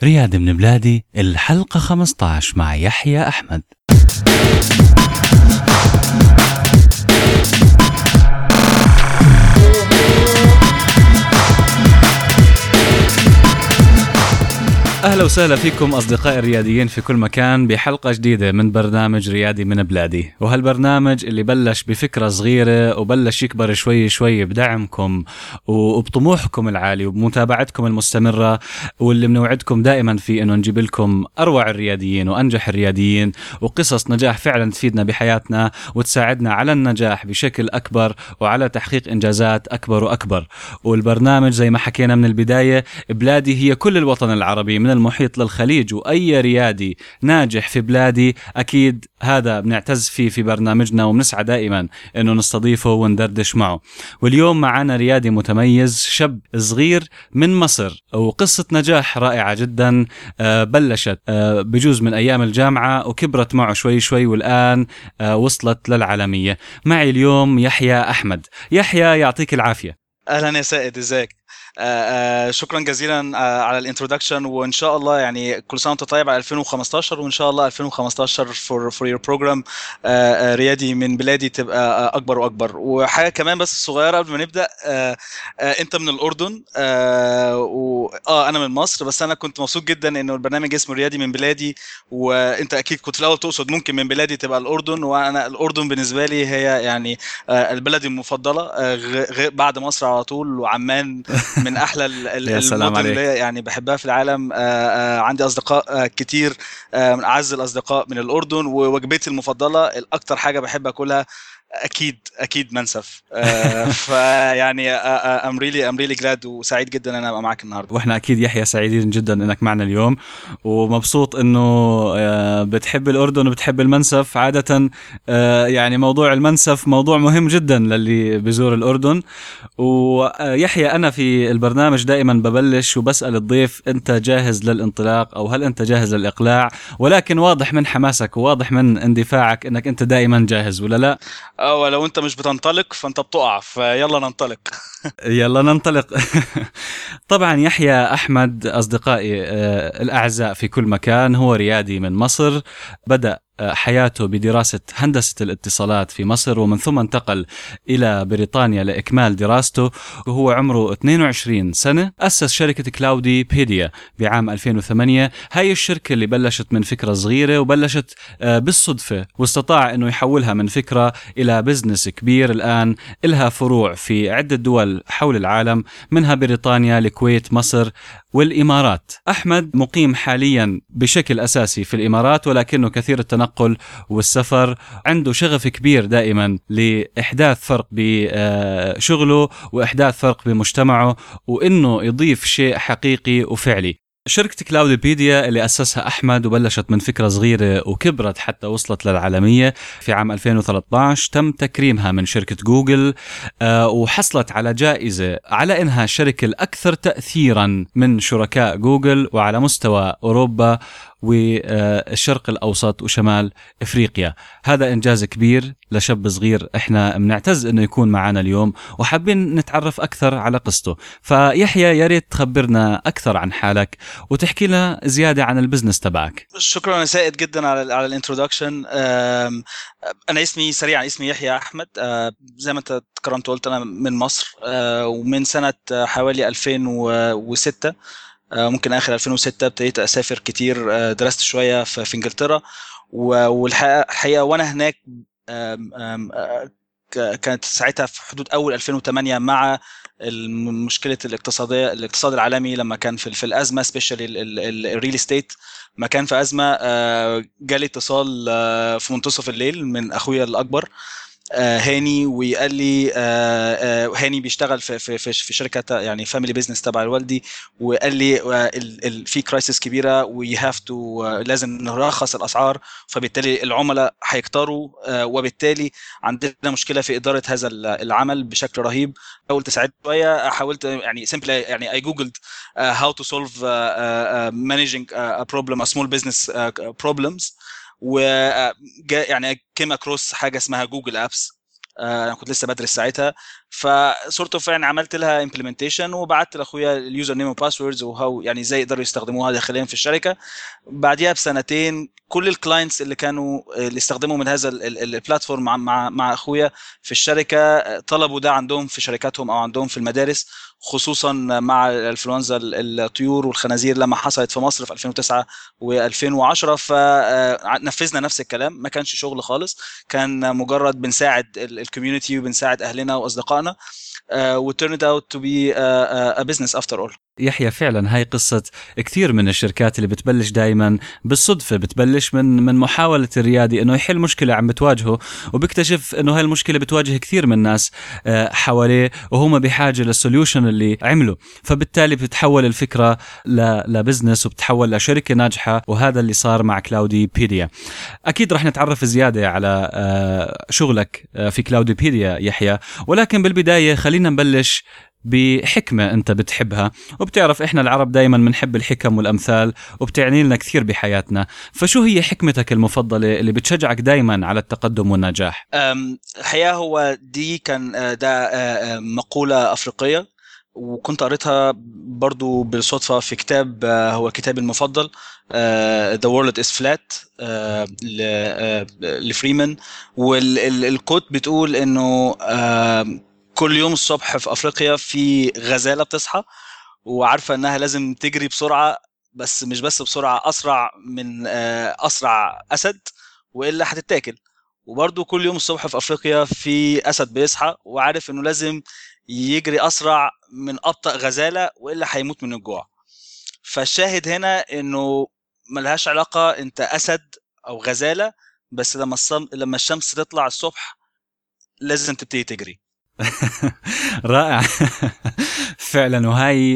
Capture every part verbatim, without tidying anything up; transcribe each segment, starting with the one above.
ريادي من بلادي، الحلقة خمسة عشر مع يحيى أحمد. أهلا وسهلا فيكم أصدقائي الرياديين في كل مكان بحلقة جديدة من برنامج ريادي من بلادي. وهالبرنامج اللي بلش بفكرة صغيرة وبلش يكبر شوي شوي بدعمكم وبطموحكم العالي وبمتابعتكم المستمرة، واللي بنوعدكم دائما في أنه نجيب لكم أروع الرياديين وأنجح الرياديين وقصص نجاح فعلا تفيدنا بحياتنا وتساعدنا على النجاح بشكل أكبر وعلى تحقيق إنجازات أكبر وأكبر. والبرنامج زي ما حكينا من البداية، بلادي هي كل الوطن العربي من المحيط للخليج، وأي ريادي ناجح في بلادي أكيد هذا بنعتز فيه في برنامجنا وبنسعى دائما أنه نستضيفه وندردش معه. واليوم معنا ريادي متميز، شاب صغير من مصر، وقصة نجاح رائعة جدا. بلشت بجوز من أيام الجامعة وكبرت معه شوي شوي والآن وصلت للعالمية. معي اليوم يحيى أحمد. يحيى يعطيك العافية. أهلا يا سائد، إزيك؟ آه آه شكرا جزيلا آه على الانترودكشن، وان شاء الله يعني كل سنه وانت طيب على ألفين وخمستاشر، وان شاء الله ألفين وخمستاشر فور فور يور بروجرام ريادي من بلادي تبقى آه اكبر واكبر. وحاجه كمان بس صغيره قبل ما نبدا، آه آه انت من الاردن آه واه انا من مصر، بس انا كنت مبسوط جدا انه البرنامج اسمه ريادي من بلادي، وانت اكيد كنت في الاول تقصد ممكن من بلادي تبقى الاردن، وانا الاردن بالنسبه لي هي يعني آه البلد المفضله آه بعد مصر على طول، وعمان من احلى المدن اللي يعني بحبها في العالم. آآ آآ عندي اصدقاء كتير، من اعز الاصدقاء من الاردن، ووجبتي المفضله الاكتر حاجه بحب اكلها اكيد اكيد منسف. فيعني ام ريلي ام ريلي جلاد وسعيد جدا ان انا ابقى معاك النهارده. واحنا اكيد يحيى سعيدين جدا انك معنا اليوم، ومبسوط انه بتحب الاردن وبتحب المنسف. عاده يعني موضوع المنسف موضوع مهم جدا للي بيزور الاردن. ويحيى انا في البرنامج دائما ببلش وبسال الضيف انت جاهز للانطلاق او هل انت جاهز للاقلاع، ولكن واضح من حماسك وواضح من اندفاعك انك انت دائما جاهز، ولا لا؟ اه، ولو انت مش بتنطلق فانت بتقع، فيلا ننطلق. يلا ننطلق. طبعا يحيى أحمد أصدقائي الأعزاء في كل مكان هو ريادي من مصر، بدأ حياته بدراسة هندسة الاتصالات في مصر، ومن ثم انتقل إلى بريطانيا لإكمال دراسته. وهو عمره اثنين وعشرين سنة أسس شركة كلاودي بيديا بعام ألفين وثمانية. هاي الشركة اللي بلشت من فكرة صغيرة وبلشت بالصدفة، واستطاع أنه يحولها من فكرة إلى بزنس كبير. الآن إلها فروع في عدة دول حول العالم، منها بريطانيا، الكويت، مصر والإمارات. أحمد مقيم حاليا بشكل أساسي في الإمارات، ولكنه كثير التنقل والسفر. عنده شغف كبير دائما لإحداث فرق بشغله وإحداث فرق بمجتمعه، وإنه يضيف شيء حقيقي وفعلي. شركة كلاودي بيديا اللي أسسها أحمد وبلشت من فكرة صغيرة وكبرت حتى وصلت للعالمية. في عام ألفين وثلاثة عشر تم تكريمها من شركة جوجل، وحصلت على جائزة على إنها الشركة الأكثر تأثيرا من شركاء جوجل وعلى مستوى أوروبا والشرق الأوسط وشمال إفريقيا. هذا إنجاز كبير لشاب صغير، إحنا بنعتز إنه يكون معنا اليوم وحابين نتعرف أكثر على قصته. فيحيى يا ريت تخبرنا أكثر عن حالك وتحكي لنا زيادة عن البزنس تبعك. شكرا يا سائد جدا على على الانترودكشن. أنا اسمي سريعا اسمي يحيى أحمد، زي ما أنت تكرمت قلت أنا من مصر، ومن سنة حوالي ألفين وستة، ممكن آخر ألفين وستة ابتديت أسافر كتير. درست شوية في إنجلترا، والحقيقة وأنا هناك كانت ساعتها في حدود أول ألفين وثمانية مع المشكلة الاقتصادية الاقتصاد العالمي، لما كان في, في الأزمة سبيشالي الريل استيت ما كان في أزمة. جالي اتصال في منتصف الليل من أخويا الأكبر هاني، وقال لي هاني بيشتغل في في في شركه يعني فاميلي بيزنس تبع والدي، وقال لي في كرايسيس كبيره وي هاف تو لازم نرخص الاسعار، فبالتالي العملاء هيكتروا، وبالتالي عندنا مشكله في اداره هذا العمل بشكل رهيب. حاولت اساعد شويه، حاولت يعني سمبلي يعني اي جوجلد هاو تو سولف مانجينج ا بروبلم ا سمول بزنس بروبلمز، وجاء يعني كيم اكروس حاجه اسمها جوجل ابس. انا كنت لسه بدرس ساعتها، فصورته فعلا عملت لها امبلمنتيشن وبعت لاخويا اليوزر نيم وباسوردز وهو يعني ازاي يقدروا يستخدموها داخليا في الشركه. بعديها بسنتين كل الكلاينتس اللي كانوا اللي استخدموا من هذا البلاتفورم مع مع مع اخويا في الشركه طلبوا ده عندهم في شركاتهم او عندهم في المدارس، خصوصا مع الانفلونزا الطيور والخنازير لما حصلت في مصر في ألفين وتسعة وألفين وعشرة. فنفذنا نفس الكلام، ما كانش شغل خالص، كان مجرد بنساعد الكوميونتي وبنساعد اهلنا واصدقائنا. و turned out to be a business after all. يحيى فعلا هاي قصة كثير من الشركات اللي بتبلش دايما بالصدفة، بتبلش من من محاولة الريادي انه يحل مشكلة عم بتواجهه، وبيكتشف انه هاي المشكلة بتواجه كثير من الناس حواليه وهم بحاجة للسوليوشن اللي عمله، فبالتالي بتتحول الفكرة لبزنس وبتتحول لشركة ناجحة، وهذا اللي صار مع كلاوديبيديا. اكيد رح نتعرف زيادة على شغلك في كلاوديبيديا يحيى، ولكن بالبداية خلينا نبلش بحكمة أنت بتحبها، وبتعرف إحنا العرب دايما بنحب الحكم والأمثال وبتعني لنا كثير بحياتنا، فشو هي حكمتك المفضلة اللي بتشجعك دايما على التقدم والنجاح؟ الحقيقة هو دي كان ده مقولة أفريقية، وكنت قريتها برضو بالصدفة في كتاب هو كتابي المفضل The World is Flat لفريمان. والكوت بتقول إنه كل يوم الصبح في أفريقيا في غزالة بتصحى وعارفة أنها لازم تجري بسرعة، بس مش بس بسرعة، أسرع من أسرع أسد وإلا هتتاكل. وبرضو كل يوم الصبح في أفريقيا في أسد بيصحى وعارف أنه لازم يجري أسرع من أبطأ غزالة وإلا هيموت من الجوع. فالشاهد هنا أنه ملهاش علاقة أنت أسد أو غزالة، بس لما لما الشمس تطلع الصبح لازم تبتدي تجري. رائع. فعلا. وهاي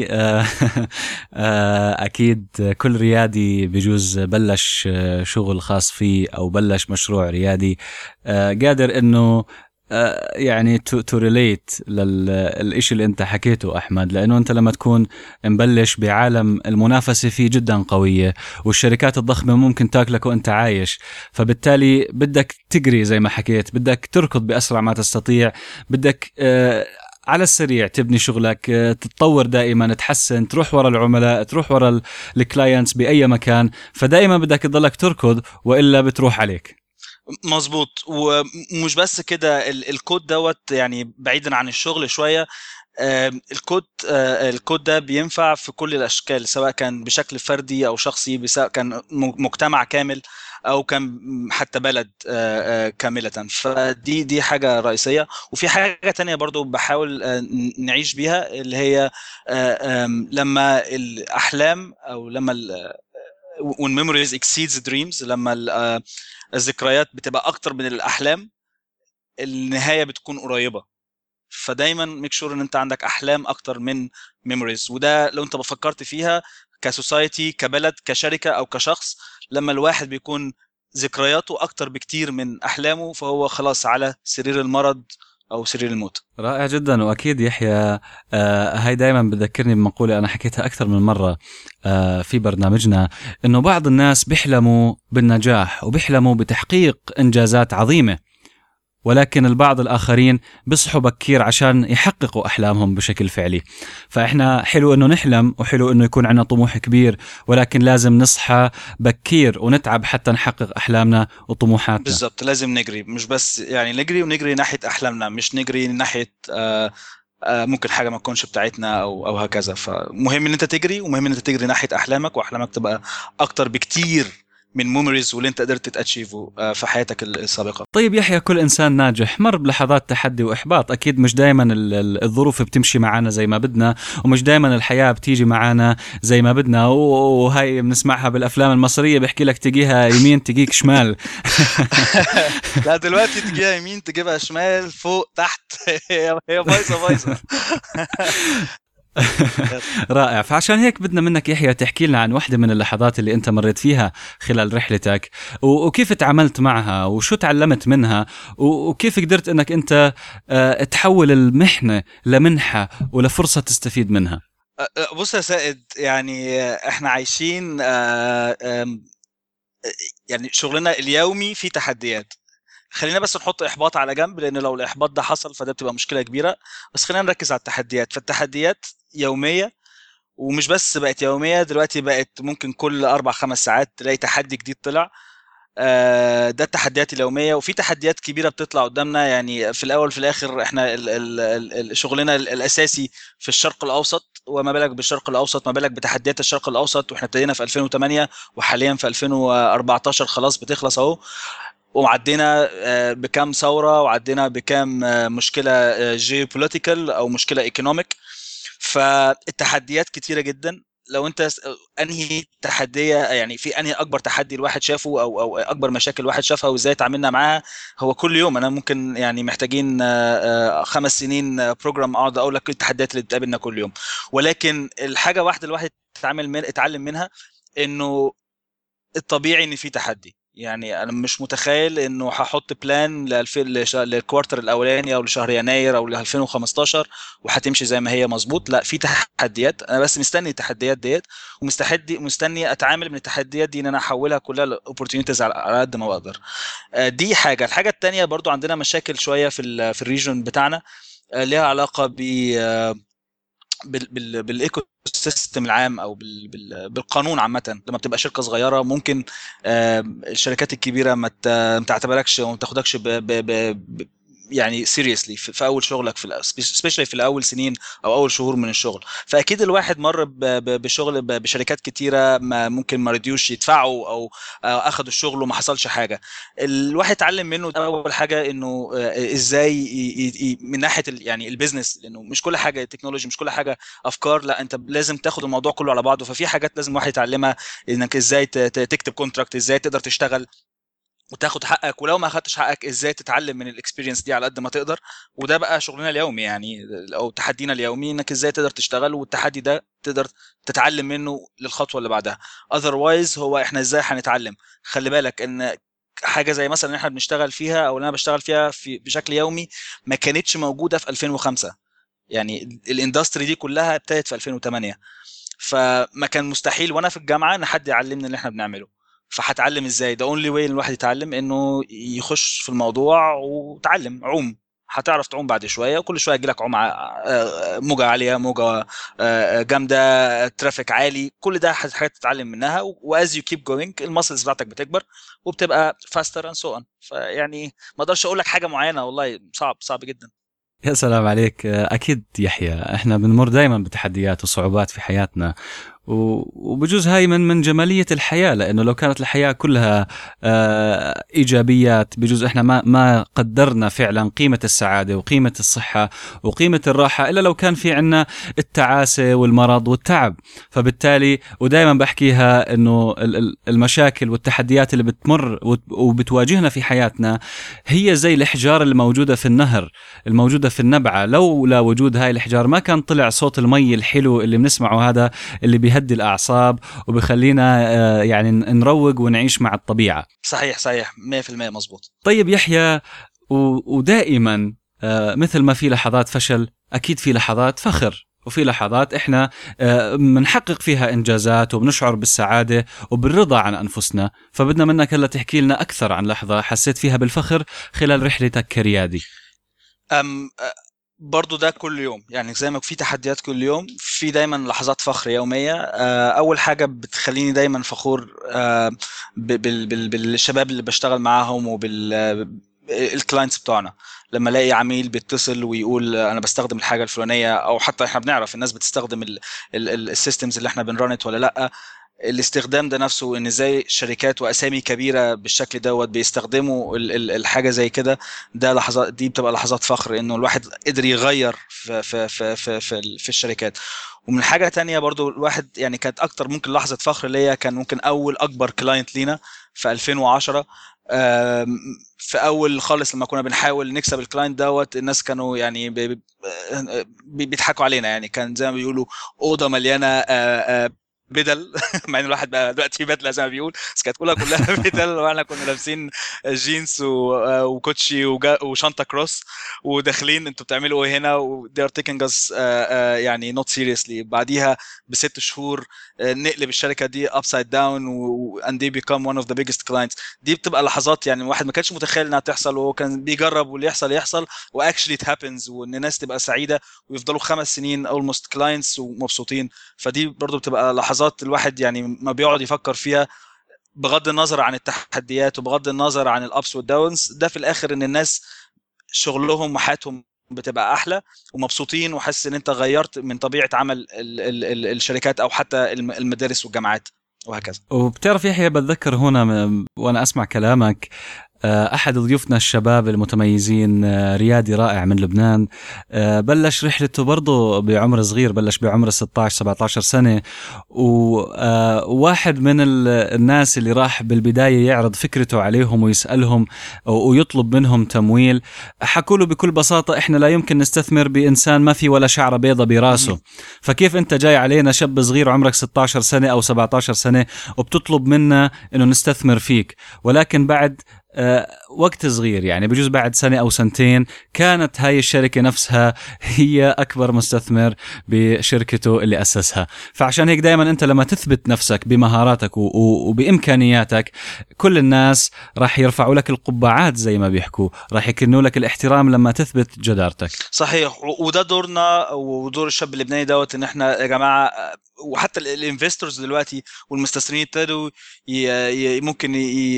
أكيد كل ريادي بجوز بلش شغل خاص فيه أو بلش مشروع ريادي قادر أنه يعني to, to relate للإشي اللي أنت حكيته أحمد، لأنه أنت لما تكون مبلش بعالم المنافسة فيه جدا قوية والشركات الضخمة ممكن تاكلك وأنت عايش، فبالتالي بدك تجري زي ما حكيت، بدك تركض بأسرع ما تستطيع، بدك على السريع تبني شغلك، تتطور دائما، تحسن، تروح ورا العملاء، تروح ورا الكلاينتس بأي مكان، فدائما بدك تضلك تركض وإلا بتروح عليك. مظبوط. ومش بس كده، الكود دوت يعني بعيدا عن الشغل شوية، الكود الكود ده بينفع في كل الاشكال، سواء كان بشكل فردي او شخصي، سواء كان مجتمع كامل او كان حتى بلد كاملة. فدي دي حاجة رئيسية. وفي حاجة تانية برضو بحاول نعيش بيها، اللي هي لما الاحلام او لما when memories exceeds dreams، لما الذكريات بتبقى اكتر من الاحلام النهاية بتكون قريبة. فدايما ميك شور ان انت عندك احلام اكتر من ميموريز. وده لو انت فكرت فيها كسوسايتي، كبلد، كشركة او كشخص، لما الواحد بيكون ذكرياته اكتر بكتير من احلامه فهو خلاص على سرير المرض او سرير الموت. رائع جدا. واكيد يحيى آه هاي دايما بذكرني بمقولة انا حكيتها اكثر من مرة آه في برنامجنا، انه بعض الناس بيحلموا بالنجاح وبيحلموا بتحقيق انجازات عظيمة، ولكن البعض الآخرين بيصحوا بكير عشان يحققوا أحلامهم بشكل فعلي. فإحنا حلو إنه نحلم وحلو إنه يكون عنا طموح كبير، ولكن لازم نصحى بكير ونتعب حتى نحقق أحلامنا وطموحاتنا. بالضبط، لازم نجري، مش بس يعني نجري ونجري ناحية أحلامنا، مش نجري ناحية آه آه ممكن حاجة ما تكونش بتاعتنا أو أو هكذا. فمهم إن أنت تجري، ومهم إن أنت تجري ناحية أحلامك، وأحلامك تبقى أكتر بكتير من ميموريز واللي انت قدرت تاتشيفه في حياتك السابقه. طيب يحيى، كل انسان ناجح مر بلحظات تحدي واحباط، اكيد مش دائما الظروف بتمشي معنا زي ما بدنا، ومش دائما الحياه بتيجي معنا زي ما بدنا، وهي بنسمعها بالافلام المصريه بيحكي لك تجيها يمين تجيك شمال. لا دلوقتي تجيها يمين تجيبها شمال، فوق تحت، هي بايظه بايظه. رائع. فعشان هيك بدنا منك يحيى تحكي لنا عن واحدة من اللحظات اللي انت مريت فيها خلال رحلتك، وكيف تعاملت معها وشو تعلمت منها، وكيف قدرت انك انت تحول المحنة لمنحة ولفرصة تستفيد منها. بص يا سائد، يعني احنا عايشين يعني شغلنا اليومي فيه تحديات. خلينا بس نحط احباط على جنب، لان لو الاحباط ده حصل فده بتبقى مشكله كبيره. بس خلينا نركز على التحديات. فالتحديات يوميه، ومش بس بقت يوميه، دلوقتي بقت ممكن كل اربع خمس ساعات تلاقي تحدي جديد طلع. آه، ده التحديات اليوميه. وفي تحديات كبيره بتطلع قدامنا، يعني في الاول في الاخر احنا ال- ال- ال- ال- شغلنا ال- الاساسي في الشرق الاوسط، وما بالك بالشرق الاوسط، ما بالك بتحديات الشرق الاوسط، واحنا ابتدينا في ألفين وثمانية وحاليا في ألفين وأربعتاشر خلاص بتخلص اهو. وعدينا آه، بكام ثوره، وعدينا بكام آه، مشكله جيوبوليتيكال او مشكله ايكونوميك. فالتحديات كتيره جدا. لو انت س- انهي تحديه، يعني في انهي اكبر تحدي الواحد شافه، او او اكبر مشاكل الواحد شافها وازاي تعاملنا معاها. هو كل يوم انا ممكن يعني محتاجين آه، آه، خمس سنين بروجرام اقعد اقول لك التحديات اللي بتقابلنا كل يوم. ولكن الحاجه واحده الواحد اتعامل من اتعلم منها، انه الطبيعي ان في تحدي. يعني انا مش متخيل انه هحط بلان للف... لش... للكوارتر الاولاني او لشهر يناير او ل ألفين وخمستاشر وهتمشي زي ما هي مظبوط. لا، في تحديات، انا بس مستني التحديات ديت، ومستحدي مستني اتعامل من التحديات دي ان انا احولها كلها لاوبورتيونيتيز على على قد ما بقدر. آه، دي حاجه. الحاجه التانيه برضو عندنا مشاكل شويه في ال... في الريجن بتاعنا، آه، ليها علاقه ب بال بال بالايكو سيستم العام، او بال بال بالقانون عامه. لما بتبقى شركه صغيره ممكن آه، الشركات الكبيره ما ت- ما تعتبركش وما تاخدكش ب ب ب ب- يعني سيريسلي في, في اول شغلك، في سبيشالي في الاول سنين او اول شهور من الشغل. فاكيد الواحد مر ب- ب- بشغل ب- بشركات كتيره، ما ممكن ما رضيوش يدفعوا، او أو اخدوا الشغل وما حصلش حاجه. الواحد اتعلم منه اول حاجه انه آه، ازاي ي- ي- ي- من ناحيه ال- يعني البيزنس، لانه مش كل حاجه تكنولوجي، مش كل حاجه افكار. لا، انت لازم تاخد الموضوع كله على بعضه. ففي حاجات لازم الواحد يتعلمها، انك ازاي ت- ت- تكتب كونتراكت، ازاي تقدر تشتغل وتاخد حقك، ولو ما اخدتش حقك ازاي تتعلم من الاكسبيرينس دي على قد ما تقدر. وده بقى شغلنا اليومي يعني، او تحدينا اليومي، انك ازاي تقدر تشتغل، والتحدي ده تقدر تتعلم منه للخطوه اللي بعدها. اذروايز هو احنا ازاي هنتعلم؟ خلي بالك ان حاجه زي مثلا ان احنا بنشتغل فيها، او اللي انا بشتغل فيها في بشكل يومي، ما كانتش موجوده في ألفين وخمسة. يعني الاندستري دي كلها ابتدت في ألفين وثمانية. فما كان مستحيل وانا في الجامعه ان حد يعلمني اللي احنا بنعمله. فهتعلم ازاي؟ ده اونلي واي ان الواحد يتعلم انه يخش في الموضوع وتعلم عوم. هتعرف تعوم بعد شويه، وكل شويه يجي لك عوم ع- آه، موجه عاليه، موجه آه، جامده، ترافيك عالي. كل ده حاجات تتعلم منها، واز يو كيب جوينج المسلز بتاعتك بتكبر وبتبقى فاستر اند سو اون. فيعني ما اقدرش اقول لك حاجه معينه، والله صعب صعب جدا. يا سلام عليك. أكيد يحيى، إحنا بنمر دايما بتحديات وصعوبات في حياتنا، و- وبجوز هاي من من جمالية الحياة، لأنه لو كانت الحياة كلها آه، إيجابيات، بجوز إحنا ما ما قدرنا فعلا قيمة السعادة وقيمة الصحة وقيمة الراحة إلا لو كان في عنا التعاسة والمرض والتعب. فبالتالي ودائما بحكيها إنه ال- ال- المشاكل والتحديات اللي بتمر وت- وبتواجهنا في حياتنا هي زي الإحجار اللي موجودة في النهر، الموجودة في النبعة. لولا وجود هاي الإحجار ما كان طلع صوت المي الحلو اللي بنسمعه، هذا اللي بيهدي الأعصاب وبخلينا آه، يعني نروق ونعيش مع الطبيعة. صحيح صحيح مية في المية مظبوط. طيب يحيى، و- ودائما آه، مثل ما في لحظات فشل، أكيد في لحظات فخر، وفي لحظات إحنا آه، بنحقق فيها إنجازات وبنشعر بالسعادة وبالرضا عن أنفسنا. فبدنا منك هلا تحكي لنا أكثر عن لحظة حسيت فيها بالفخر خلال رحلتك كريادي. أم برضو ده كل يوم، يعني زي ما في تحديات كل يوم، في دايما لحظات فخر يومية. آه، أول حاجة بتخليني دايما فخور آه، ب- بال- بال- بالشباب اللي بشتغل معاهم، وبال الكلاينتس بتوعنا. لما الاقي عميل بيتصل ويقول انا بستخدم الحاجه الفلانيه، او حتى احنا بنعرف الناس بتستخدم السيستمز اللي احنا بنرنت ولا لا. الاستخدام ده نفسه، ان ازاي شركات واسامي كبيره بالشكل دوت بيستخدموا ال- ال- الحاجه زي كده. ده لحظات، دي بتبقى لحظات فخر انه الواحد قدر يغير في في في في في, ال- في الشركات. ومن حاجه تانية برضو الواحد، يعني كانت اكتر ممكن لحظه فخر ليا، كان ممكن اول اكبر كلاينت لينا في ألفين وعشرة. آم، في اول خالص لما كنا بنحاول نكسب الكلاينت دوت، الناس كانوا يعني بي- بي- بيضحكوا علينا. يعني كان زي ما بيقولوا اوضه مليانه آه، آه، بدل مع ان الواحد بقى دلوقتي بدله زي ما بيقول، بس كانت كلها كلها بدل، واحنا كنا لابسين جينز وكوتشي وشنطه كروس وداخلين انتوا بتعملوا ايه هنا، و they are taking us uh, uh, يعني not seriously. بعديها بست شهور uh, نقلب الشركه دي upside down و and they become one of the biggest clients. دي بتبقى لحظات يعني الواحد ما كانش متخيل انها تحصل، وهو كان بيجرب واللي يحصل يحصل و actually it happens، وان الناس تبقى سعيده ويفضلوا خمس سنين almost clients ومبسوطين. فدي برضو بتبقى لحظات الواحد يعني ما بيقعد يفكر فيها بغض النظر عن التحديات وبغض النظر عن الابس والداونز. ده في الاخر ان الناس شغلهم وحياتهم بتبقى احلى ومبسوطين، وحاسس ان انت غيرت من طبيعه عمل ال ال ال الشركات او حتى المدارس والجامعات وهكذا. وبتعرف يحيى بتذكر هنا وانا اسمع كلامك أحد ضيوفنا الشباب المتميزين ريادي رائع من لبنان، بلش رحلته برضه بعمر صغير، بلش بعمر ستة عشر سبعة عشر سنة، وواحد من الناس اللي راح بالبداية يعرض فكرته عليهم ويسألهم ويطلب منهم تمويل، حكوا له بكل بساطة إحنا لا يمكن نستثمر بإنسان ما في ولا شعرة بيضة براسه، فكيف أنت جاي علينا شاب صغير عمرك ستة عشر سنة أو سبعة عشر سنة وبتطلب منا إنه نستثمر فيك؟ ولكن بعد أه وقت صغير يعني بجوز بعد سنة أو سنتين كانت هاي الشركة نفسها هي أكبر مستثمر بشركته اللي أسسها. فعشان هيك دايما أنت لما تثبت نفسك بمهاراتك وبإمكانياتك كل الناس راح يرفعوا لك القبعات زي ما بيحكوا، راح يكنوا لك الاحترام لما تثبت جدارتك. صحيح، وده دورنا ودور الشاب اللبناني دوت، إن إحنا يا جماعة وحتى الانفستورز دلوقتي والمستثمرين ابتدوا ممكن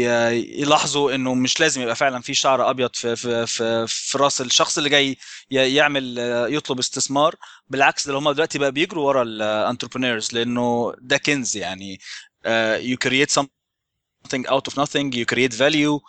يلاحظوا انه مش لازم يبقى فعلا في شعر ابيض في في في, في راس الشخص اللي جاي يعمل يطلب استثمار. بالعكس ده هم دلوقتي بقى بيجروا ورا الانتربرينورز، لانه ده كنز يعني. uh, you create something out of nothing, you create value.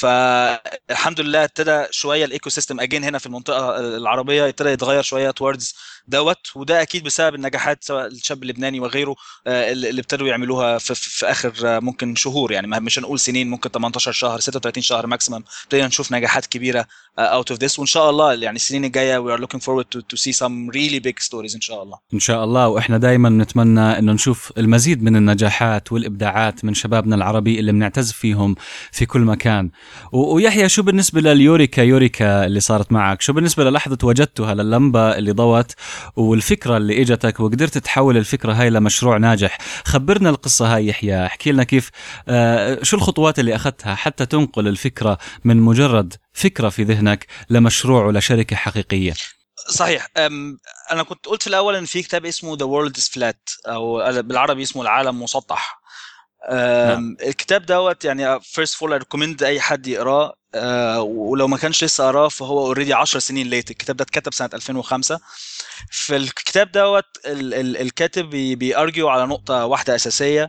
فالحمد لله ابتدى شويه الايكو سيستم اجين هنا في المنطقه العربيه ابتدى يتغير شويه towards دوت، وده اكيد بسبب النجاحات سواء الشاب اللبناني وغيره اللي ابتدوا يعملوها في, في اخر ممكن شهور، يعني مش هنقول سنين، ممكن ثمانية عشر شهر ستة وثلاثين شهر ماكسيمم ابتدينا نشوف نجاحات كبيره out of this. وان شاء الله يعني السنين الجايه we are looking forward to, to see some really big stories ان شاء الله. ان شاء الله، واحنا دائما نتمنى انه نشوف المزيد من النجاحات والابداعات من شبابنا العربي اللي بنعتز فيهم في كل مكان. ويحيى شو بالنسبه لليوريكا يوريكا اللي صارت معك؟ شو بالنسبه للحظه وجدتها لللمبه اللي ضوت والفكرة اللي اجتك وقدرت تحول الفكرة هاي لمشروع ناجح؟ خبرنا القصة هاي يحيى، احكي لنا كيف آه شو الخطوات اللي أخذتها حتى تنقل الفكرة من مجرد فكرة في ذهنك لمشروع ولشركة حقيقية. صحيح، أنا كنت قلت في الأول إن في كتاب اسمه The World is Flat أو بالعربي اسمه العالم مسطح. نعم. الكتاب دوت يعني first of all I recommend أي حد يقراه، أه ولو ما كانش لسه قراه فهو already عشر سنين ليت. الكتاب ده اتكتب سنة ألفين وخمسة. في الكتاب دوت ال- ال- الكاتب بيارجيو على نقطة واحدة أساسية،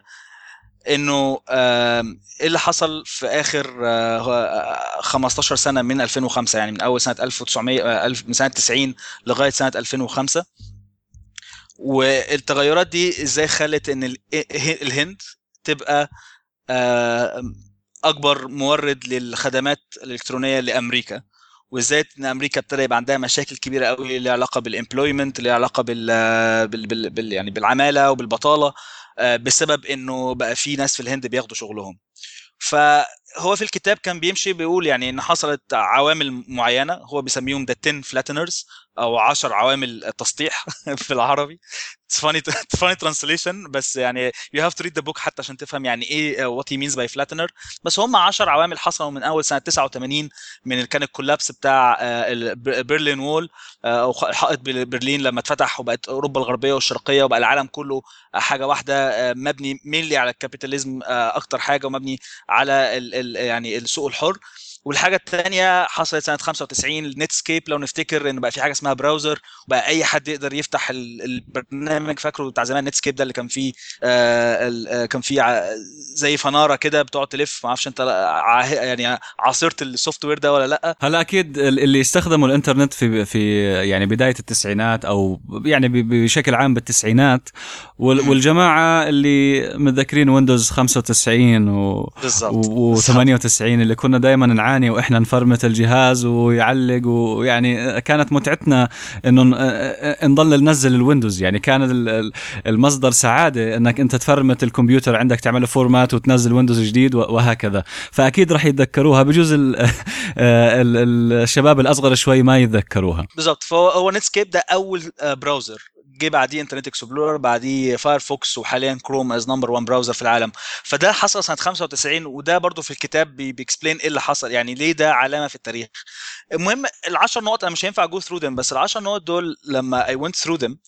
إنه ايه اللي حصل في آخر خمستاشر سنة من ألفين وخمسة، يعني من أول سنة ألف وتسعمية من سنة تسعين لغاية سنة ألفين وخمسة، والتغيرات دي إزاي خلت إن الهند تبقى أكبر مورد للخدمات الإلكترونية لأمريكا، وازاي ان امريكا ابتدى يبقى عندها مشاكل كبيره قوي ليها علاقه بالامبلويمنت، ليها علاقه بال, بال... بال... بال يعني بالعماله وبالبطاله، بسبب انه بقى في ناس في الهند بياخدوا شغلهم. فهو في الكتاب كان بيمشي بيقول يعني ان حصلت عوامل معينه هو بيسميهم the ten flatteners او عشر عوامل التسطيح في العربي. it's funny it's funny translation، بس يعني you have to read the book حتى عشان تفهم يعني ايه what he means by flattener. بس هم عشر عوامل حصلوا من اول سنه تسعة وثمانين، من كان الكولابس بتاع برلين وول او حائط برلين لما اتفتح وبقت اوروبا الغربيه والشرقيه وبقى العالم كله حاجه واحده، مبني mainly على الكابيتاليزم اكتر حاجه، ومبني على ال ال يعني السوق الحر. والحاجه الثانيه حصلت سنه خمسة وتسعين النتسكيب، لو نفتكر ان بقى في حاجه اسمها براوزر، بقى اي حد يقدر يفتح البرنامج. فاكره بتاع زمان نتسكيب ده اللي كان فيه آه كان فيه زي فناره كده بتقعد تلف، ما اعرفش انت يعني عاصرت السوفت وير ده ولا لا؟ هلا اكيد اللي استخدموا الانترنت في في يعني بدايه التسعينات او يعني بشكل عام بالتسعينات، والجماعه اللي متذكرين ويندوز خمسة وتسعين و و ثمانية وتسعين اللي كنا دائما نعاني يعاني واحنا نفرمت الجهاز ويعلق، ويعني كانت متعتنا انه نضل ننزل الويندوز. يعني كان المصدر سعاده انك انت تفرمت الكمبيوتر عندك، تعمل فورمات وتنزل ويندوز جديد وهكذا. فاكيد راح يتذكروها، بجوز الشباب الاصغر شوي ما يتذكروها. بالضبط. فهو نتسكيب ده اول براوزر، جه بعديه انترنت اكسبلورر، بعديه فايرفوكس، وحاليا كروم از نمبر واحد براوزر في العالم. فده حصل سنه خمسة وتسعين، وده برضو في الكتاب بيكسبلين ايه اللي حصل، يعني ليه ده علامه في التاريخ. المهم العشر نقط انا مش هينفع جو ثرو ذم، بس العشر نقط دول لما اي ونت ثرو ذم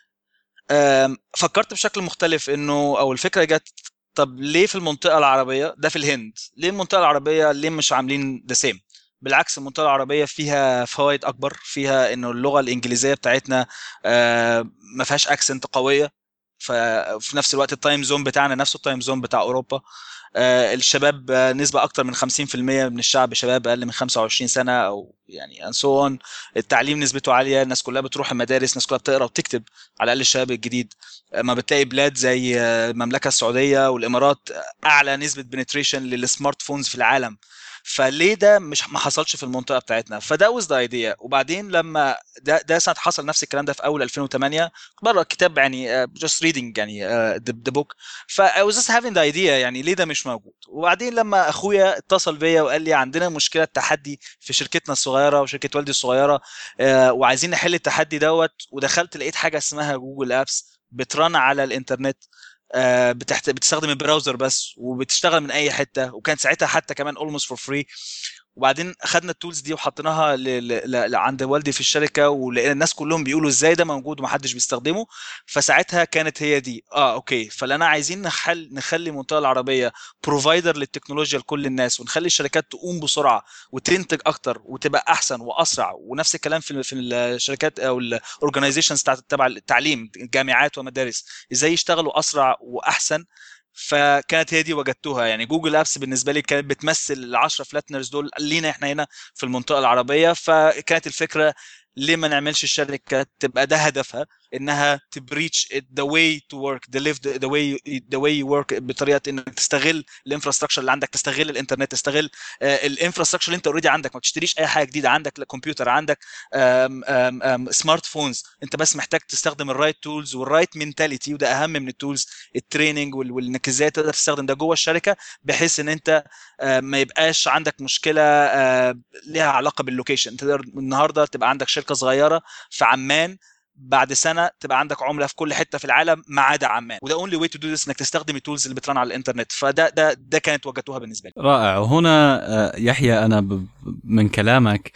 فكرت بشكل مختلف، انه او الفكره جت طب ليه في المنطقه العربيه، ده في الهند، ليه المنطقه العربيه ليه مش عاملين ذا سيم؟ بالعكس المنطقه العربيه فيها فوائد اكبر، فيها انه اللغه الانجليزيه بتاعتنا ما فيهاش اكسنت قويه، ففي نفس الوقت التايم زون بتاعنا نفسه التايم زون بتاع اوروبا. الشباب نسبه اكتر من خمسين في المية من الشعب شباب اقل من خمسة وعشرين سنه، او يعني and so on. التعليم نسبته عاليه، الناس كلها بتروح المدارس، الناس كلها بتقرا وتكتب، على الاقل الشباب الجديد. ما بتلاقي بلاد زي المملكه السعوديه والامارات اعلى نسبه بنتريشن للسمارت فونز في العالم. فليه ده مش ما حصلش في المنطقه بتاعتنا؟ فده واز ذا ايديا. وبعدين لما ده ده سنه حصل نفس الكلام ده في اول ألفين وثمانية، بره الكتاب يعني just reading يعني the book. ف I was just having the idea يعني ليه ده مش موجود. وبعدين لما اخويا اتصل بيا وقال لي عندنا مشكله تحدي في شركتنا الصغيره وشركه والدي الصغيره، وعايزين نحل التحدي دوت، ودخلت لقيت حاجه اسمها جوجل ابس بترن على الانترنت، بتحت... بتستخدم البراوزر بس وبتشتغل من اي حته، وكان ساعتها حتى كمان almost for free. وبعدين اخدنا التولز دي وحطيناها ل... ل... عند والدي في الشركه، ولقينا الناس كلهم بيقولوا ازاي ده موجود ومحدش بيستخدمه. فساعتها كانت هي دي اه اوكي، فلنا عايزين نخل... نخلي المنطقه العربيه بروفايدر للتكنولوجيا لكل الناس، ونخلي الشركات تقوم بسرعه وتنتج اكتر وتبقى احسن واسرع. ونفس الكلام في في الشركات او الاورجنايزيشنز تبع التعليم، جامعات ومدارس، ازاي يشتغلوا اسرع واحسن. فكانت هي دي وجدتها. يعني جوجل ابس بالنسبه لي كانت بتمثل العشرة فلاتنرز دول لينا احنا هنا في المنطقه العربيه. فكانت الفكره ليه ما نعملش الشركه تبقى ده هدفها، انها تبريتش the way to work the live the way the way you work، بطريقه انك تستغل الانفراستراكشر اللي عندك، تستغل الانترنت، تستغل الانفراستراكشر اللي انت اوريدي عندك، ما تشتريش اي حاجه جديده. عندك كمبيوتر، عندك سمارت فونز، انت بس محتاج تستخدم الرايت تولز والرايت مينتاليتي، وده اهم من التولز، التريننج وانك ازاي تقدر تستخدم ده جوه الشركه، بحيث ان انت ما يبقاش عندك مشكله ليها علاقه باللوكيشن. تقدر النهارده تبقى عندك شركه صغيره في عمان، بعد سنه تبقى عندك عمله في كل حته في العالم ما عدا عمان. وده اونلي واي تو دو ذس انك تستخدم التولز اللي بترن على الانترنت. فده ده ده كانت وجهتها بالنسبه لي. رائع. وهنا يحيى انا من كلامك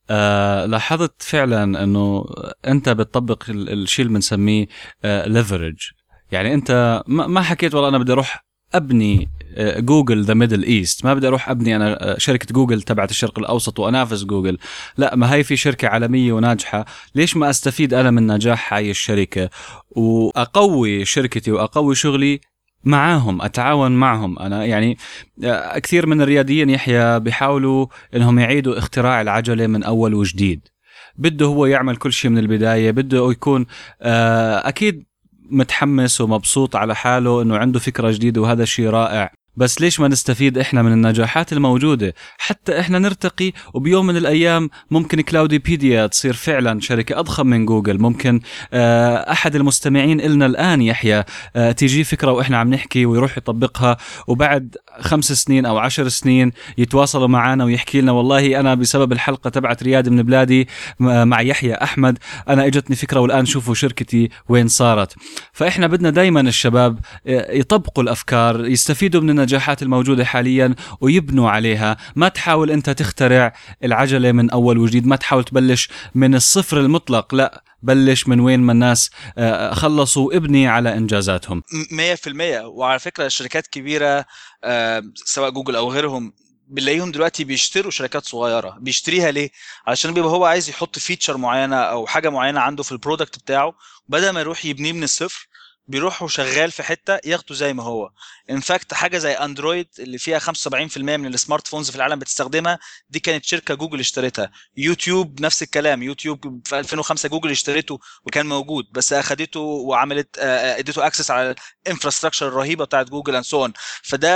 لاحظت فعلا انه انت بتطبق الشيء اللي بنسميه ليفرج. يعني انت ما حكيت والله انا بدي اروح ابني جوجل ذا ميدل ايست، ما بدي اروح ابني انا شركه جوجل تبعت الشرق الاوسط وانافس جوجل. لا، ما هي في شركه عالميه وناجحه، ليش ما استفيد انا من نجاح هاي الشركه واقوي شركتي واقوي شغلي معاهم، اتعاون معهم انا. يعني كثير من الرياديين يحيى بيحاولوا انهم يعيدوا اختراع العجله من اول وجديد، بده هو يعمل كل شيء من البدايه، بده يكون اكيد متحمس ومبسوط على حاله انه عنده فكرة جديدة، وهذا شيء رائع. بس ليش ما نستفيد احنا من النجاحات الموجودة حتى احنا نرتقي، وبيوم من الايام ممكن كلاوديبيديا تصير فعلا شركة اضخم من جوجل. ممكن اه احد المستمعين إلنا الان يحيى اه تيجي فكرة واحنا عم نحكي ويروح يطبقها، وبعد خمس سنين او عشر سنين يتواصلوا معنا ويحكي لنا والله انا بسبب الحلقة تبعت رياد من بلادي مع يحيى احمد انا اجتني فكرة والان شوفوا شركتي وين صارت. فاحنا بدنا دايما الشباب يطبقوا الافكار، يستفيدوا من النجاحات الموجودة حاليا ويبنوا عليها. ما تحاول انت تخترع العجلة من اول وجديد، ما تحاول تبلش من الصفر المطلق، لا، بلش من وين ما الناس خلصوا، ابني على انجازاتهم. مية في المية. وعلى فكرة الشركات كبيرة سواء جوجل او غيرهم بنلاقيهم دلوقتي بيشتروا شركات صغيرة. بيشتريها ليه؟ علشان بيبقى هو عايز يحط فيتشر معينة او حاجة معينة عنده في البرودكت بتاعه، بدل ما يروح يبنيه من الصفر بيروحوا شغال في حته ياخده زي ما هو. ان فاكت حاجه زي اندرويد اللي فيها خمسة وسبعين في المية من السمارت فونز في العالم بتستخدمها، دي كانت شركه جوجل اشترتها. يوتيوب نفس الكلام، يوتيوب في ألفين وخمسة جوجل اشترته وكان موجود، بس اخدته وعملت اديته اكسس على الانفراستراكشر الرهيبه بتاعت جوجل اند سو اون. فده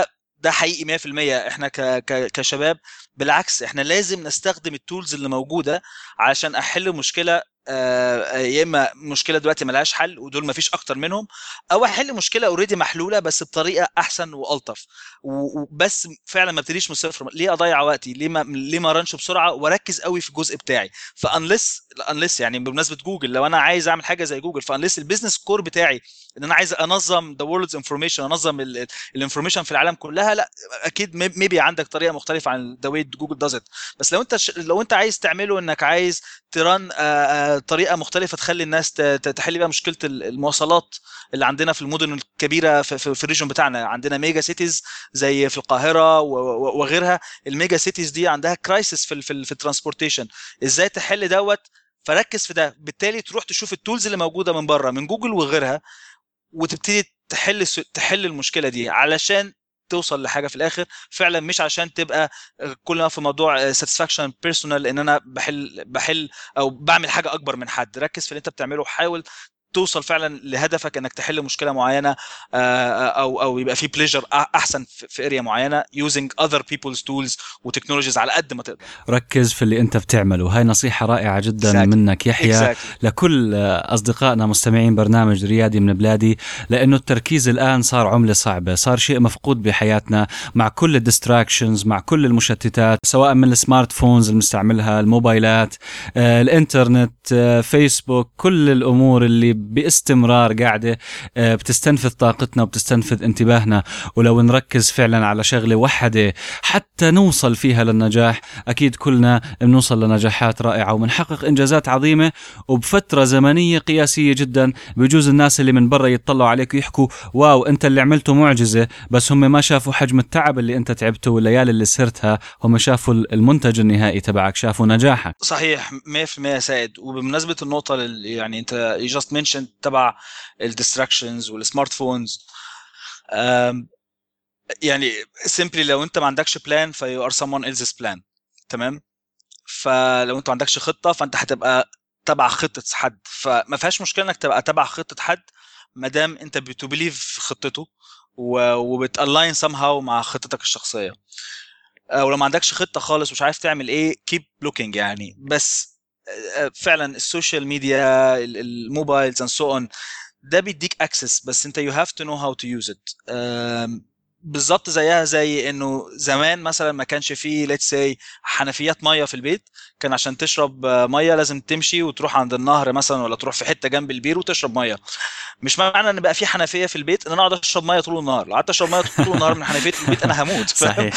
ده حقيقي مية في المية. احنا ك ك كشباب بالعكس احنا لازم نستخدم التولز اللي موجوده علشان احل مشكله، آه، يا اما مشكله دلوقتي ملهاش حل ودول مفيش اكتر منهم، او احل مشكله اوريدي محلوله بس بطريقه احسن والطف. وبس فعلا ما ابتديش من الصفر. ليه اضيع وقتي؟ ليه ما ليه ما رنش بسرعه واركز قوي في الجزء بتاعي؟ فانلس انلس يعني بمناسبه جوجل، لو انا عايز اعمل حاجه زي جوجل، فانلس البيزنس كور بتاعي ان انا عايز انظم ذا وورلدز انفورميشن، انظم الانفورميشن في العالم كلها، لا اكيد ميبي عندك طريقه مختلفه عن ذا واي جوجل داز ات. بس لو انت ش... لو انت عايز تعمله انك عايز تران طريقه مختلفه تخلي الناس تحل بيها مشكله المواصلات اللي عندنا في المدن الكبيره في, في, في الريجن بتاعنا. عندنا ميجا سيتيز زي في القاهره وغيرها، الميجا سيتيز دي عندها كرايسيس في في, في الترانسبورتيشن، ازاي تحل دوت؟ فركز في ده. بالتالي تروح تشوف التولز اللي موجوده من بره من جوجل وغيرها وتبتدي تحل تحل المشكله دي علشان توصل لحاجه في الاخر فعلا، مش عشان تبقى كل ما في موضوع ساتسفاكشن بيرسونال ان انا بحل بحل او بعمل حاجه اكبر من حد. ركز في اللي انت بتعمله وحاول توصل فعلا لهدفك انك تحل مشكله معينه، او او يبقى في بليجر احسن في اريا معينه using other people's tools وتكنولوجيز على قد ما تقدر. ركز في اللي انت بتعمله. هاي نصيحه رائعه جدا exactly. منك يحيى exactly. لكل اصدقائنا مستمعين برنامج ريادي من بلادي، لانه التركيز الان صار عمله صعبه، صار شيء مفقود بحياتنا مع كل الديستراكشنز، مع كل المشتتات، سواء من السمارت فونز اللي بنستعملها، الموبايلات، آه، الانترنت، آه، فيسبوك، كل الامور اللي باستمرار قاعدة بتستنفذ طاقتنا وبتستنفذ انتباهنا. ولو نركز فعلا على شغلة واحدة حتى نوصل فيها للنجاح، أكيد كلنا بنوصل لنجاحات رائعة ومنحقق إنجازات عظيمة وبفترة زمنية قياسية جدا. بيجوز الناس اللي من برا يتطلعوا عليك ويحكوا واو أنت اللي عملته معجزة، بس هم ما شافوا حجم التعب اللي أنت تعبته والليالي اللي سهرتها، هم شافوا المنتج النهائي تبعك، شافوا نجاحك. صحيح مية في المية سائد. وبمناسبة النقطة اللي يعني أنت you just mentioned تبع الديستراكشنز والسمارت فونز، يعني simply لو انت ما عندكش بلان في you are someone else's plan، تمام؟ فلو انت ما عندكش خطة فانت هتبقى تبع خطة حد، فما فيهاش مشكلة انك تبقى تبع خطة حد ما دام انت بتبليف في خطته وبتالاين somehow مع خطتك الشخصية. ولو ما عندكش خطة خالص ومش عارف تعمل ايه keep looking يعني. بس فعلا السوشيال ميديا الموبايلز and so on ده بيديك access، بس انت you have to know how to use it. بالظبط زيها زي انه زمان مثلا ما كانش فيه let's say حنفيات ميه في البيت، كان عشان تشرب ميه لازم تمشي وتروح عند النهر مثلا ولا تروح في حته جنب البير وتشرب ميه. مش معنى ان بقى في حنفيه في البيت ان انا اقعد اشرب ميه طول النهار. لو قعدت اشرب ميه طول النهار من حنفيه البيت انا هموت. صحيح.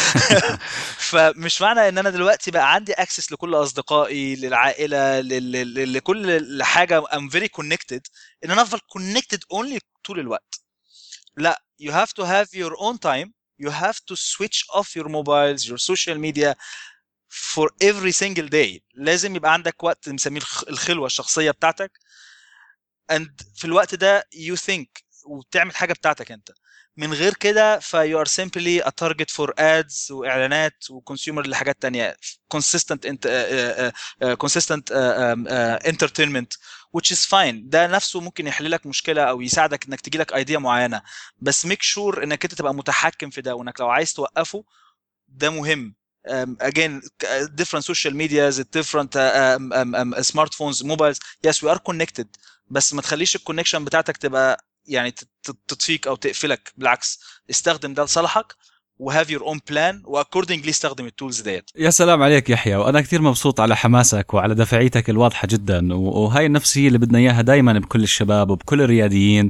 فمش معنى ان انا دلوقتي بقى عندي access لكل اصدقائي، للعائله، لكل حاجه I'm very connected ان انا افضل connected only طول الوقت. لا، you have to have your own time, you have to switch off your mobiles, your social media for every single day. لازم يبقى عندك وقت نسميه الخلوة الشخصية بتاعتك، and في الوقت ده you think وتعمل حاجة بتاعتك انت. من غير كده ف you are simply a target for ads واعلانات وconsumer لحاجات تانية. consistent uh, uh, uh, consistent uh, uh, entertainment which is fine. ده نفسه ممكن يحل لك مشكلة او يساعدك انك تجي لك ايديا معينة، بس make sure انك انت تبقى متحكم في ده، وانك لو عايز توقفه ده مهم. Um, again different social medias, different uh, um, um, um, smartphones, mobiles, yes we are connected، بس ما تخليش الكونكشن بتاعتك تبقى يعني تطفيك او تقفلك. بالعكس استخدم ده لصالحك وهاف يور اون بلان واكوردنجلي استخدم التولز ديت. يا سلام عليك يحيى، وانا كثير مبسوط على حماسك وعلى دفعيتك الواضحه جدا، وهاي النفسيه اللي بدنا اياها دائما بكل الشباب وبكل الرياديين،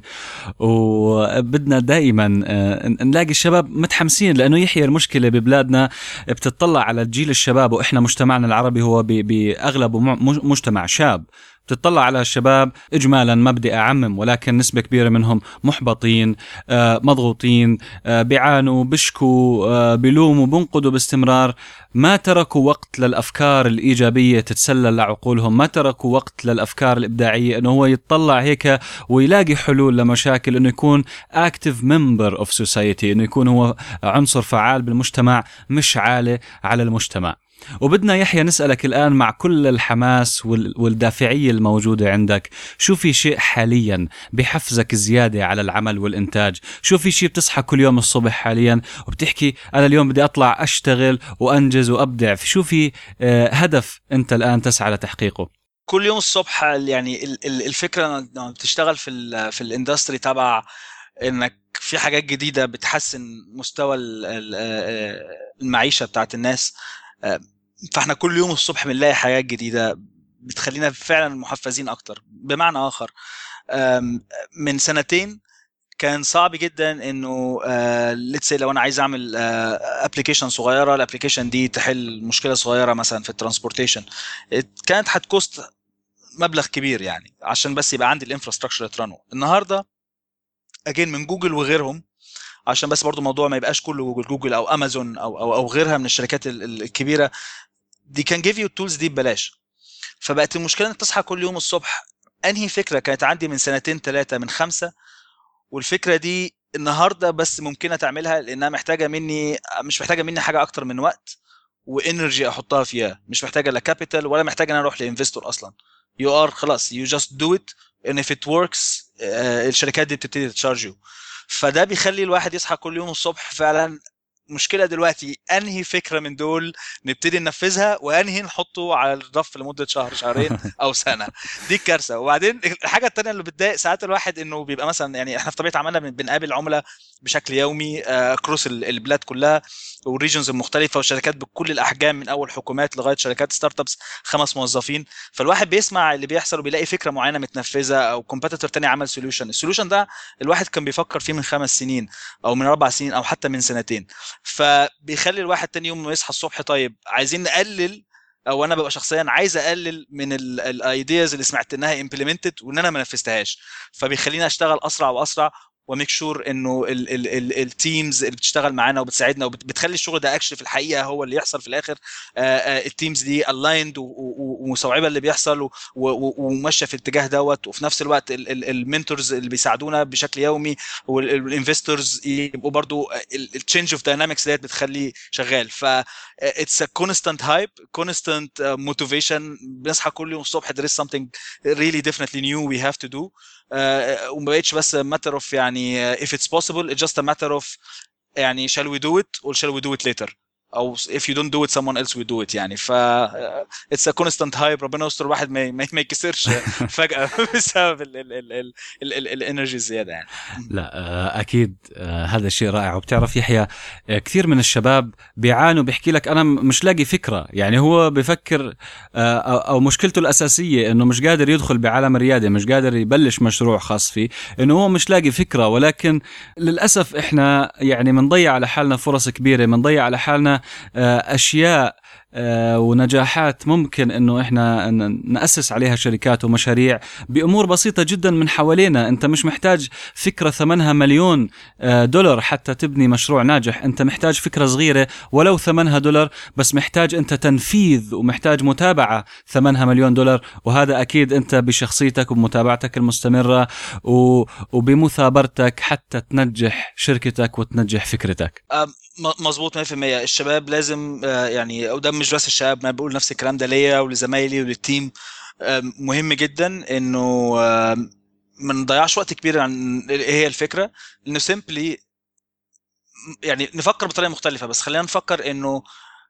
وبدنا دائما نلاقي الشباب متحمسين، لانه يحيى المشكله ببلادنا بتطلع على الجيل الشباب، واحنا مجتمعنا العربي هو باغلبه مجتمع شاب. تطلع على الشباب إجمالا، ما بدي أعمم، ولكن نسبة كبيرة منهم محبطين، مضغوطين، بيعانوا، بشكوا، بيلوموا، بنقدوا باستمرار. ما تركوا وقت للأفكار الإيجابية تتسلل لعقولهم، ما تركوا وقت للأفكار الإبداعية أنه هو يتطلع هيك ويلاقي حلول لمشاكل، أنه يكون active member of society، أنه يكون هو عنصر فعال بالمجتمع مش عالة على المجتمع. وبدنا يحيى نسألك الآن مع كل الحماس والدافعية الموجودة عندك، شو في شيء حاليا بحفزك زيادة على العمل والإنتاج؟ شو في شيء بتصحى كل يوم الصبح حاليا وبتحكي أنا اليوم بدي أطلع أشتغل وأنجز وأبدع؟ شو في هدف أنت الآن تسعى لتحقيقه؟ كل يوم الصبح يعني الفكرة لما بتشتغل في ال في الاندستري تبع انك في حاجات جديدة بتحسن مستوى المعيشة بتاعت الناس، فاحنا كل يوم الصبح بنلاقي حاجات جديدة بتخلينا فعلا محفزين اكتر. بمعنى اخر، من سنتين كان صعب جدا انه ليتس لو انا عايز اعمل ابلكيشن صغيره، الابلكيشن دي تحل مشكله صغيره مثلا في الترانسبورتيشن، كانت هتكوست مبلغ كبير يعني عشان بس يبقى عندي الانفراستراكشر يترنه. النهارده اجين من جوجل وغيرهم، عشان بس برضو الموضوع ما يبقاش كله جوجل جوجل او امازون او او, أو غيرها من الشركات الكبيره دي، كان جيف يو التولز دي ببلاش. فبقت المشكله انك تصحى كل يوم الصبح انهي فكره كانت عندي من سنتين ثلاثه من خمسه، والفكره دي النهارده بس ممكنه تعملها لانها محتاجه مني مش محتاجه مني حاجه اكتر من وقت وانرجي احطها فيها، مش محتاجه لا كابيتال ولا محتاجه ان انا اروح لانفستور اصلا. يو ار خلاص يو جاست دو ات and if it works الشركات دي بتبتدي تشارج. فده بيخلي الواحد يصحى كل يوم الصبح فعلا. مشكله دلوقتي انهي فكره من دول نبتدي ننفذها وانهي نحطه على الرف لمده شهر شهرين او سنه، دي الكارثه. وبعدين الحاجه الثانيه اللي بتضايق ساعات الواحد انه بيبقى مثلا، يعني احنا في طبيعه عملنا بنقابل عملاء بشكل يومي كروس البلاد كلها والريجنز المختلفه والشركات بكل الاحجام من اول حكومات لغايه شركات ستارت ابس خمس موظفين. فالواحد بيسمع اللي بيحصل وبيلاقي فكره معينه متنفذه او كومبيتيتور تاني عمل سوليوشن، السوليوشن ده الواحد كان بيفكر فيه من خمس سنين او من اربع سنين او حتى من سنتين. فبيخلي الواحد تاني يوم يصحى الصبح طيب عايزين نقلل، او انا ببقى شخصيا عايز اقلل من الايدياز اللي سمعت انها امبلمنتد وان انا ما نفذتهاش، فبيخليني اشتغل اسرع واسرع وميك شور انه التيمز اللي بتشتغل معانا وبتساعدنا وبتخلي الشغل ده اكشن في الحقيقه هو اللي يحصل في الاخر. التيمز دي الايند ومستوعبه اللي بيحصل وماشيه في الاتجاه دوت، وفي نفس الوقت المنتورز اللي بيساعدونا بشكل يومي والانفستورز يبقوا برضو التشينج اوف داينامكس ديت بتخلي شغال. ف اتس ا كونستانت هايب كونستانت موتيفيشن. بنصحى كل يوم الصبح there is something really definitely new we have to do. uh, وما بقتش بس matter of يعني if it's possible it's just a matter of يعني shall we do it or shall we do it later او if you don't do it someone else will do it يعني. ف it's a constant hype. ربنا يستر الواحد ما ما يكسرش فجأة بسبب ال ال ال ال ال الانرجي الزيادة يعني. لا أكيد هذا الشيء رائع. وبتعرف يحيى كثير من الشباب بيعانوا، بيحكي لك أنا مش لاقي فكرة، يعني هو بيفكر أو مشكلته الأساسية إنه مش قادر يدخل بعالم الريادة، مش قادر يبلش مشروع خاص فيه، إنه هو مش لاقي فكرة. ولكن للأسف إحنا يعني منضيع على حالنا فرص كبيرة، منضيع على حالنا أشياء ونجاحات ممكن انه احنا نأسس عليها شركات ومشاريع بأمور بسيطة جدا من حوالينا. انت مش محتاج فكرة ثمنها مليون دولار حتى تبني مشروع ناجح، انت محتاج فكرة صغيرة ولو ثمنها دولار، بس محتاج انت تنفيذ ومحتاج متابعة ثمنها مليون دولار. وهذا اكيد انت بشخصيتك وبمتابعتك المستمرة وبمثابرتك حتى تنجح شركتك وتنجح فكرتك. مظبوط مية في المية. الشباب لازم يعني، وده مش بس الشباب، ما بقول نفس الكلام ده ليا ولزمايلي وللتيم، مهم جدا انه ما نضيعش وقت كبير عن ايه هي الفكره، انه سيمبلي يعني نفكر بطريقه مختلفه. بس خلينا نفكر انه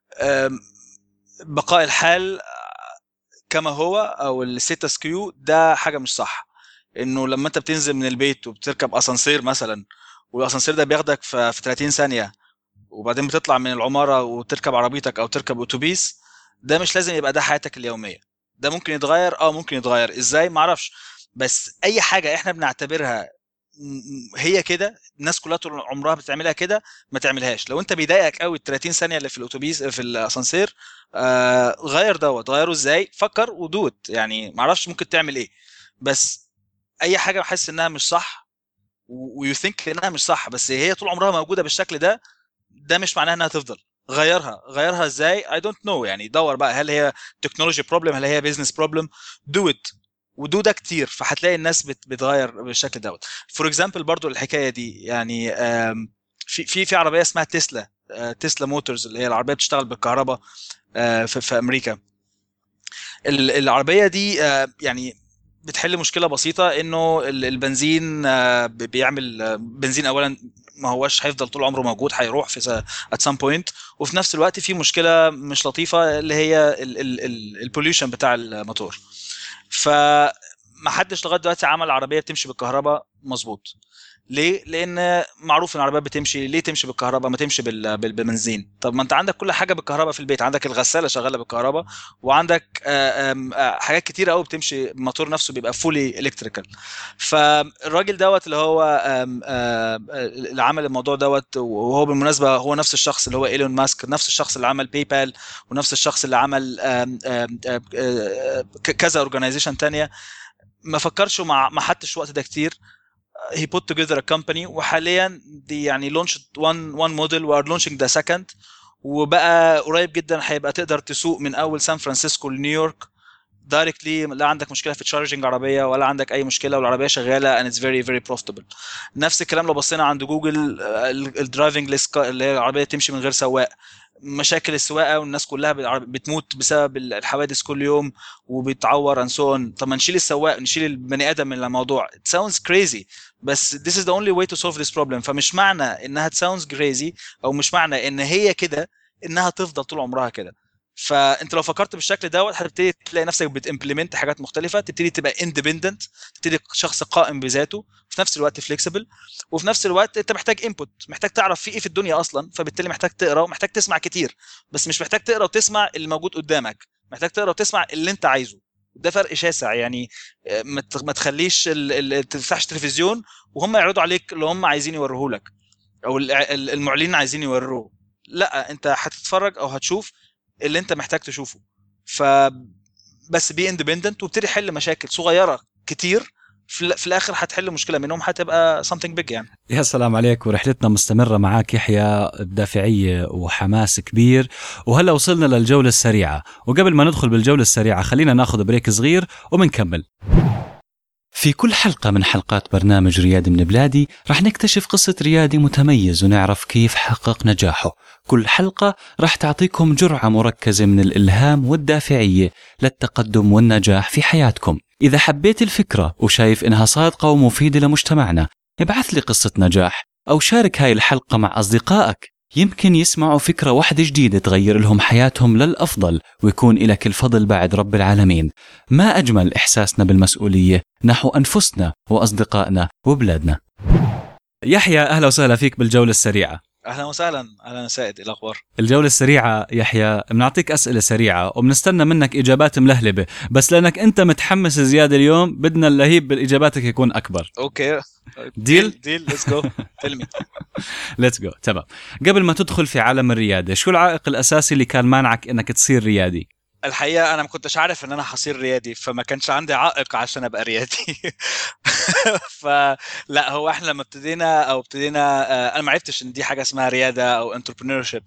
بقاء الحال كما هو او الستاتس كيو ده حاجه مش صح. انه لما انت بتنزل من البيت وبتركب اسانسير مثلا، والاسانسير ده بياخدك في ثلاثين ثانيه، وبعدين بتطلع من العمارة وتركب عربيتك أو تركب أوتوبيس، ده مش لازم يبقى ده حياتك اليومية. ده ممكن يتغير، اه ممكن يتغير ازاي معرفش، بس أي حاجة احنا بنعتبرها هي كده الناس كلها طول عمرها بتعملها كده، ما تعملهاش. لو انت بيضايقك قوي ال ثلاثين ثانية اللي في الأوتوبيس في الأسانسير، آه غير دوت، غيره ازاي، فكر ودوت يعني. معرفش ممكن تعمل ايه، بس أي حاجة بحس إنها مش صح ويو ثينك إنها مش صح بس هي طول عمرها موجودة بالشكل ده، ده مش معناه انها تفضل. غيرها غيرها ازاي I don't know يعني. دور بقى هل هي تكنولوجي بروبلم، هل هي بيزنس بروبلم، دو ات ودو ده كتير، فهتلاقي الناس بتغير بالشكل دوت. فور اكزامبل برضو الحكايه دي يعني، في في في عربيه اسمها تسلا، تسلا موتورز اللي هي العربيه بتشتغل بالكهرباء. في, في امريكا. العربيه دي يعني بتحل مشكله بسيطه، انه البنزين بيعمل بنزين اولا ما هوش هيفضل طول عمره موجود، هيروح في at some point، وفي نفس الوقت في مشكله مش لطيفه اللي هي البوليوشن بتاع الموتور. فما حدش لغايه دلوقتي عمل عربيه بتمشي بالكهرباء مظبوط. ليه؟ لان معروف ان العربيات بتمشي، ليه تمشي بالكهرباء ما تمشي بالبنزين؟ طب ما انت عندك كل حاجه بالكهرباء في البيت، عندك الغساله شغاله بالكهرباء، وعندك حاجات كتيره قوي بتمشي، الموتور نفسه بيبقى فولي الكتريكال. فالراجل دوت اللي هو اللي عمل الموضوع دوت، وهو بالمناسبه هو نفس الشخص اللي هو ايلون ماسك، نفس الشخص اللي عمل باي بال، ونفس الشخص اللي عمل كذا اورجانيزيشن تانية، ما فكرش وما حطش وقت ده كتير. he put together a company، وحاليا دي يعني launched one one model و are launching the second، وبقى قريب جدا هيبقى تقدر تسوق من اول سان فرانسيسكو لنيويورك دايركتلي، لا عندك مشكله في تشارجنج عربيه ولا عندك اي مشكله، والعربيه شغاله and it's very very profitable. نفس الكلام لو بصينا عند جوجل، الدرايفنج ليست اللي هي العربيه تمشي من غير سواق، مشاكل السواقه والناس كلها بتموت بسبب الحوادث كل يوم وبيتعور انسون. طب ما نشيل السواق، نشيل البني ادم من الموضوع. it sounds crazy بس this is the only way to solve this problem. فمش معنى انها sounds crazy او مش معنى ان هي كده انها تفضل طول عمرها كده. فانت لو فكرت بالشكل دوت هتبتدي تلاقي نفسك بتimplement حاجات مختلفه، تبتدي تبقى independent، تبتدي شخص قائم بذاته، في نفس الوقت flexible، وفي نفس الوقت انت محتاج input، محتاج تعرف في ايه في الدنيا اصلا، فبالتالي محتاج تقرا ومحتاج تسمع كتير، بس مش محتاج تقرا وتسمع اللي موجود قدامك، محتاج تقرا وتسمع اللي انت عايزه. ده فرق شاسع يعني. ما تخليش تفتحش تلفزيون وهم يعرضوا عليك اللي هم عايزين يوروه لك، او المعلنين عايزين يوروه، لا انت هتتفرج او هتشوف اللي انت محتاج تشوفه. ف بس بي اندبندنت وابتدي حل مشاكل صغيره كتير، في الاخر هتحل مشكله منهم هتبقى something big يعني. يا سلام عليك، ورحلتنا مستمره معاك يحيى بدافعيه وحماس كبير، وهلا وصلنا للجوله السريعه. وقبل ما ندخل بالجوله السريعه خلينا ناخذ بريك صغير وبنكمل. في كل حلقة من حلقات برنامج ريادي من بلادي رح نكتشف قصة ريادي متميز ونعرف كيف حقق نجاحه. كل حلقة رح تعطيكم جرعة مركزة من الإلهام والدافعية للتقدم والنجاح في حياتكم. إذا حبيت الفكرة وشايف إنها صادقة ومفيدة لمجتمعنا، ابعث لي قصة نجاح أو شارك هاي الحلقة مع أصدقائك، يمكن يسمعوا فكرة واحدة جديدة تغير لهم حياتهم للأفضل، ويكون إلك الفضل بعد رب العالمين. ما أجمل إحساسنا بالمسؤولية نحو أنفسنا وأصدقائنا وبلادنا. يحيى أهلا وسهلا فيك بالجولة السريعة. أهلا وسهلا. أهلا سائد، الأخبار؟ الجولة السريعة يحيى بنعطيك أسئلة سريعة وبنستنى منك إجابات ملهلبة، بس لأنك أنت متحمس زيادة اليوم بدنا اللهيب بالإجاباتك يكون أكبر. أوكي ديل ديل let's go tell me let's go. تمام. قبل ما تدخل في عالم الريادة، شو العائق الأساسي اللي كان مانعك إنك تصير ريادي؟ الحقيقة أنا ما كنتش عارف إن أنا هصير ريادي، فما كانش عندي عائق عشان أبقى ريادي. فلا هو إحنا لما ابتدينا أو ابتدينا أنا ما عرفتش إن دي حاجة اسمها ريادة أو entrepreneurship.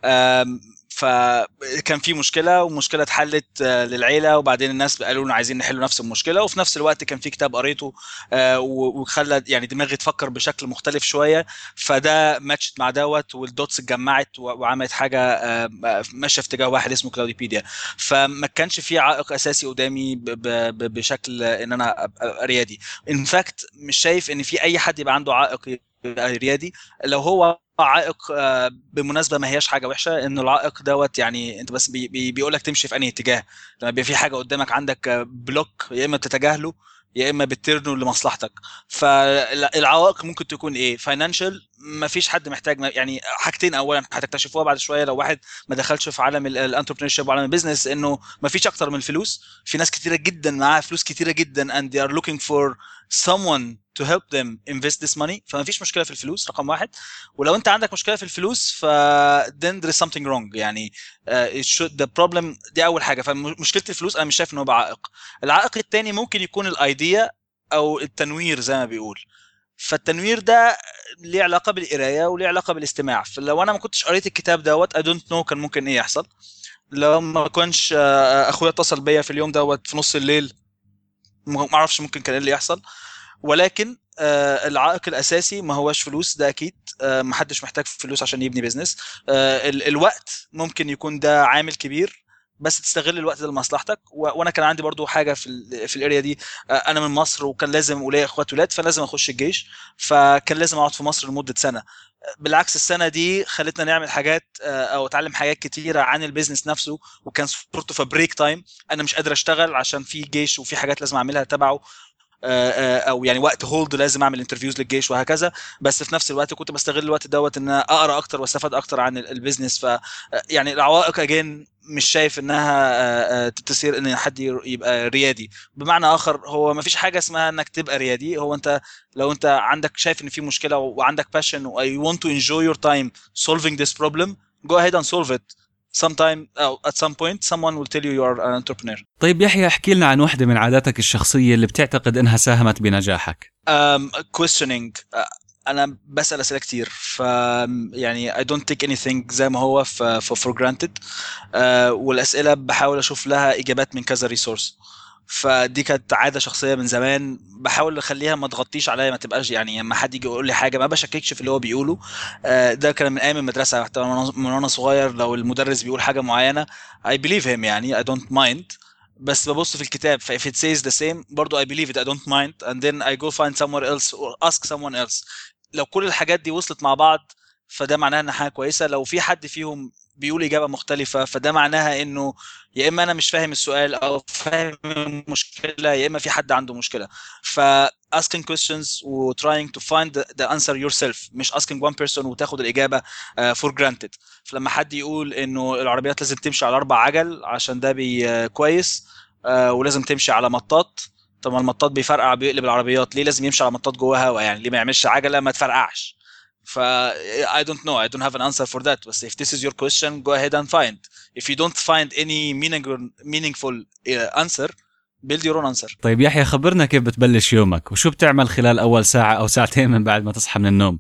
فكان في مشكلة ومشكلة اتحلت للعيلة، وبعدين الناس قالوا لنا عايزين نحل نفس المشكلة، وفي نفس الوقت كان في كتاب قريته وخلى يعني دماغي تفكر بشكل مختلف شوية، فده ماتشت مع دوت والدوتس اتجمعت وعملت حاجة ماشية في اتجاه واحد اسمه كلاوديبيديا. فما كانش في عائق أساسي قدامي بشكل إن أنا أبقى ريادي. in fact مش شايف إن في أي حد يبقى عنده عائق ريادي. لو هو عائق بالمناسبه ما هياش حاجه وحشه، انه العائق دوت يعني انت بس بي بي بيقولك تمشي في انهي اتجاه. لما بيبقى في حاجه قدامك عندك بلوك، يا اما تتجاهله يا اما بترنه لمصلحتك. فالعوائق ممكن تكون ايه؟ فاينانشال، ما فيش حد محتاج يعني حاجتين اولا هتكتشفوها بعد شويه لو واحد ما دخلش في عالم الانتربرينورشيب وعالم البيزنس، انه ما فيش اكتر من الفلوس. في ناس كتيره جدا معاها فلوس كتيره جدا and they are looking for someone to help them invest this money. فما فيش مشكله في الفلوس رقم واحد. ولو انت عندك مشكله في الفلوس ف then there is something wrong يعني uh, it should the problem دي اول حاجه. فمشكله الفلوس انا مش شايف انه بعائق. العائق الثاني ممكن يكون الايديا او التنوير زي ما بيقول. فالتنوير ده ليه علاقه بالقرايه وليه علاقه بالاستماع. فلو انا ما كنتش قريت الكتاب دوت I don't know كان ممكن ايه يحصل. لو ما كنتش اخويا اتصل بيا في اليوم دوت في نص الليل ما اعرفش ممكن كان ايه اللي يحصل. ولكن آه العائق الاساسي ما هوش فلوس، ده اكيد. آه ما حدش محتاج فلوس عشان يبني بيزنس. آه ال- الوقت ممكن يكون ده عامل كبير. بس تستغل الوقت ده لمصلحتك. وانا كان عندي برضو حاجه في ال في الاريا دي، انا من مصر وكان لازم وليا اخوات ولاد، فلازم اخش الجيش، فكان لازم اقعد في مصر لمده سنه. بالعكس السنه دي خلتنا نعمل حاجات او اتعلم حاجات كتيره عن البيزنس نفسه، وكان سورت اوف بريك تايم. انا مش قادر اشتغل عشان في جيش وفي حاجات لازم اعملها تبعه، او يعني وقت هولد لازم اعمل انترفيوز للجيش وهكذا. بس في نفس الوقت كنت بستغل الوقت دوت ان اقرا اكتر واستفاد اكتر عن البيزنس. ف يعني العوائق اجين مش شايف انها تتصير ان حد يبقى ريادي. بمعنى اخر هو ما فيش حاجه اسمها انك تبقى ريادي. هو انت لو انت عندك شايف ان في مشكله وعندك passion و you want to enjoy your time solving this problem, go ahead and solve it. sometime أو at some point someone will tell you you are an entrepreneur. طيب يحيى، احكي لنا عن واحدة من عاداتك الشخصية اللي بتعتقد انها ساهمت بنجاحك. um, questioning. uh, انا بسأل اسئله كتير، ف يعني I don't take anything زي ما هو ف for granted. uh, والاسئله بحاول اشوف لها اجابات من كذا ريسورس. فدي كانت عاده شخصيه من زمان، بحاول اخليها ما تغطيش عليا، ما تبقاش يعني لما حد يجي يقول لي حاجه ما بشككش في اللي هو بيقوله. ده كان من ايام المدرسه، حتى من وانا صغير لو المدرس بيقول حاجه معينه I believe him، يعني I don't mind. بس ببص في الكتاب، ف if it says the same برضو I believe it, I don't mind, and then I go find somewhere else or ask someone else. لو كل الحاجات دي وصلت مع بعض فده معناها انها حاجه كويسه. لو في حد فيهم بيقول اجابه مختلفه فده معناها انه يا اما انا مش فاهم السؤال او فاهم المشكله، يا اما في حد عنده مشكله. ف asking questions و trying to find the, the answer yourself، مش asking one person وتاخد الاجابه uh, for granted. فلما حد يقول انه العربيات لازم تمشي على اربع عجل عشان ده بي uh, كويس، uh, ولازم تمشي على مطاط، طب المطاط بيفرقع بيقلب العربيات، ليه لازم يمشي على مطاط جوه هوا؟ يعني ليه ما يعملش عجله ما تفرقعش؟ ف I don't know, I don't have an answer for that. But if this is your question, go ahead and find. If you don't find any meaningful meaningful uh, answer, build your own answer. طيب يحيى، خبرنا كيف بتبلش يومك وشو بتعمل خلال اول ساعه او ساعتين من بعد ما تصحى من النوم؟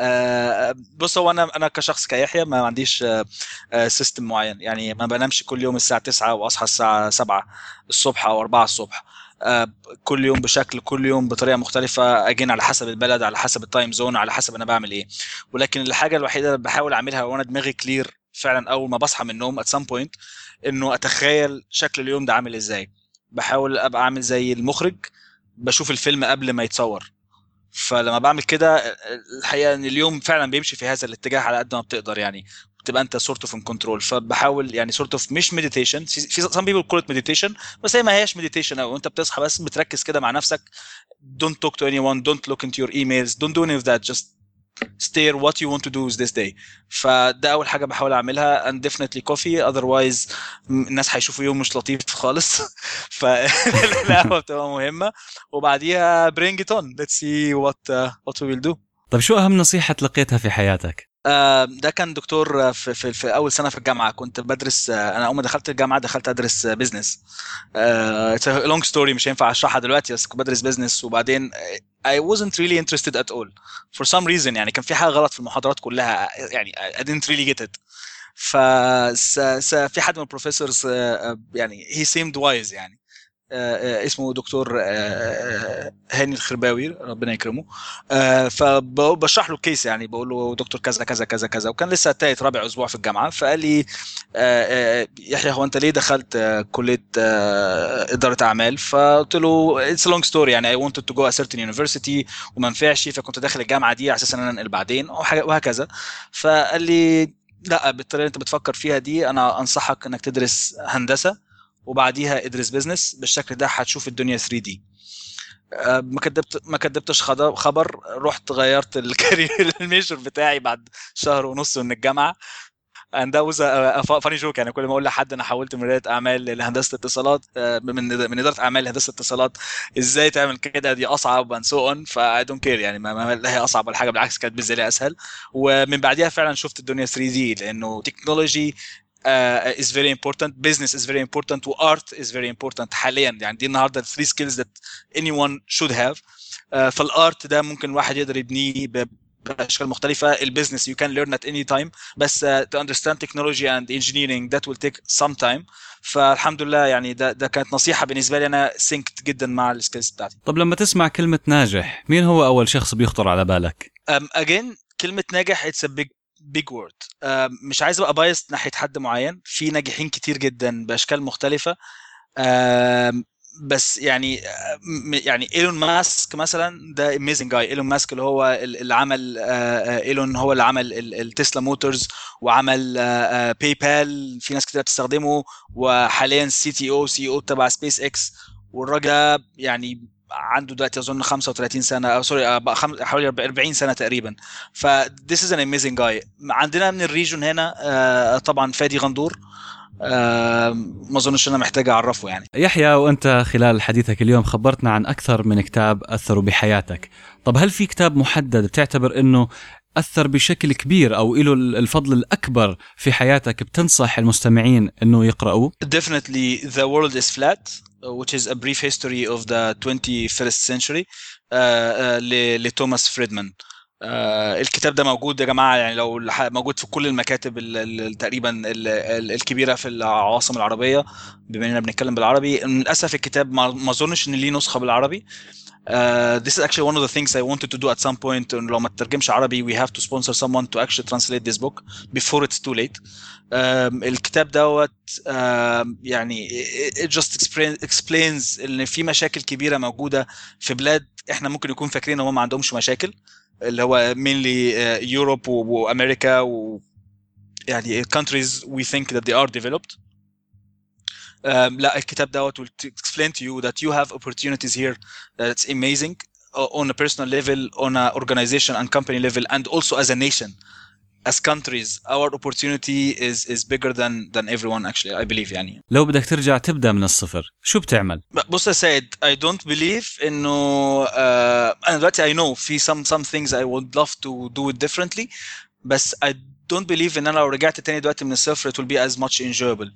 أه بص، هو انا انا كشخص كيحيى ما عنديش سيستم أه معين. يعني ما بنامش كل يوم الساعه تسعة واصحى الساعه سبعة الصبح او أربعة الصبح. أه كل يوم بشكل، كل يوم بطريقه مختلفه، اجين على حسب البلد، على حسب التايم زون، على حسب انا بعمل ايه. ولكن الحاجه الوحيده اللي بحاول اعملها وانا دماغي كلير فعلا اول ما بصحى من النوم at some point انه اتخيل شكل اليوم ده عامل ازاي. بحاول ابقى عامل زي المخرج بشوف الفيلم قبل ما يتصور. فلما بعمل كده الحقيقه ان اليوم فعلا بيمشي في هذا الاتجاه على قد ما بتقدر، يعني بتبقى انت سورت اوف ان كنترول. فبحاول يعني سورت اوف مش مديتيشن، في some people call it meditation، بس هي ما هياش مديتيشن. او انت بتصحى بس بتركز كده مع نفسك، don't talk to anyone, don't look into your emails, don't do any of that, just stare what you want to do this day. فده اول حاجه بحاول اعملها. and definitely coffee, otherwise الناس هيشوفوا يوم مش لطيف خالص. فالقهوه بتبقى مهمه، وبعديها bring it on, let's see what uh, what we will do. طب شو اهم نصيحه تلقيتها في حياتك؟ ده كان دكتور في, في, في اول سنه في الجامعه. كنت بدرس، انا اول ما دخلت الجامعه دخلت ادرس بيزنس. اتس لونج ستوري مش هينفع اشرحها دلوقتي، بس كنت بدرس بيزنس وبعدين I wasn't really interested at all for some reason. يعني كان في حاجه غلط في المحاضرات كلها، يعني I didn't really get it. ف في حد من البروفيسورز يعني he seemed wise، يعني اسمه دكتور هاني الخرباوي ربنا يكرمه. فبشرح له الكيس، يعني بقول له دكتور كذا كذا كذا كذا، وكان لسه تالت رابع اسبوع في الجامعه. فقال لي يحيى هو انت ليه دخلت كليه اداره اعمال؟ فقلت له اتس لونج ستوري، يعني I wanted to go a certain university وما نفعش، فكنت داخل الجامعه دي على اساس ان انا انقل بعدين وهكذا. فقال لي لا، بالطريقه اللي انت بتفكر فيها دي انا انصحك انك تدرس هندسه وبعديها ادرس بيزنس، بالشكل ده هتشوف الدنيا ثري دي. ما كدبت ما كدبتش خبر، رحت غيرت الكارير الميجر بتاعي بعد شهر ونص من الجامعه. and that was a, a funny joke. يعني كل ما اقول لحد انا حولت من اداره اعمال لهندسه اتصالات، من من اداره اعمال لهندسه اتصالات، ازاي تعمل كده؟ دي اصعب and so on. ف I don't care، يعني ما لا هي اصعب ولا حاجه، بالعكس كانت بالنسبه لي اسهل. ومن بعديها فعلا شفت الدنيا ثري دي، لانه تكنولوجي Uh, is very important, business is very important, و art is very important حاليا. يعني دي النهارده three skills that anyone should have. uh, فالارت ده ممكن الواحد يقدر يبنيه باشكال مختلفه. البيزنس you can learn at any time، بس uh, to understand technology and engineering that will take some time. فالحمد لله يعني ده ده كانت نصيحه بالنسبه لي، انا سينكت جدا مع السكيلز بتاعتي. طب لما تسمع كلمه ناجح، مين هو اول شخص بيخطر على بالك؟ um, again كلمه ناجح it's a big big word. آه، مش عايز ابقى بايست ناحيه حد معين، في ناجحين كتير جدا باشكال مختلفه. آه، بس يعني يعني ايلون ماسك مثلا ده اميزنج جاي. ايلون ماسك اللي هو اللي عمل ايلون هو اللي عمل التسلا موتورز، وعمل باي بال في ناس كتير بتستخدمه، وحاليا سي تي او سي او تبع سبيس اكس. والراجل يعني عنده دلوقتي اظن خمسة وثلاثين سنه او سوري حوالي أربعين سنه تقريبا. ف this is an amazing guy. عندنا من الريجون هنا طبعا فادي غندور، ما اظنش انا محتاج اعرفه يعني. يحيى، وانت خلال حديثك اليوم خبرتنا عن اكثر من كتاب اثروا بحياتك. طب هل في كتاب محدد بتعتبر انه اثر بشكل كبير او له الفضل الاكبر في حياتك بتنصح المستمعين انه يقرأوه؟ Definitely The World is Flat, which is a brief history of the twenty-first century, uh, uh, لتوماس فريدمان. uh, الكتاب ده موجود يا جماعة، يعني لو موجود في كل المكاتب تقريبا الكبيرة في العواصم العربية، بما اننا بنتكلم بالعربي. للأسف الكتاب ما اظنش ان ليه نسخة بالعربي. Uh, this is actually one of the things I wanted to do at some point. لو ما ترجمش عربي we have to sponsor someone to actually translate this book before it's too late. um, الكتاب دوت uh, يعني it just explains ان في مشاكل كبيرة موجودة في بلاد احنا ممكن يكون فاكرين هم ما عندهمش مشاكل، اللي هو mainly uh, Europe وأمريكا و يعني countries we think that they are developed. Um, لا الكتاب دوت will explain to you that you have opportunities here that's amazing uh, on a personal level, on a organization and company level, and also as a nation, as countries. Our opportunity is is bigger than than everyone actually, I believe. يعني لو بدك ترجع تبدأ من الصفر شو بتعمل؟ بص يا سيد، I don't believe إنه uh, أنا دلوقتي I know في some some things I would love to do it differently, بس I don't believe إن أنا لو رجعت تاني دلوقتي من الصفر it will be as much enjoyable.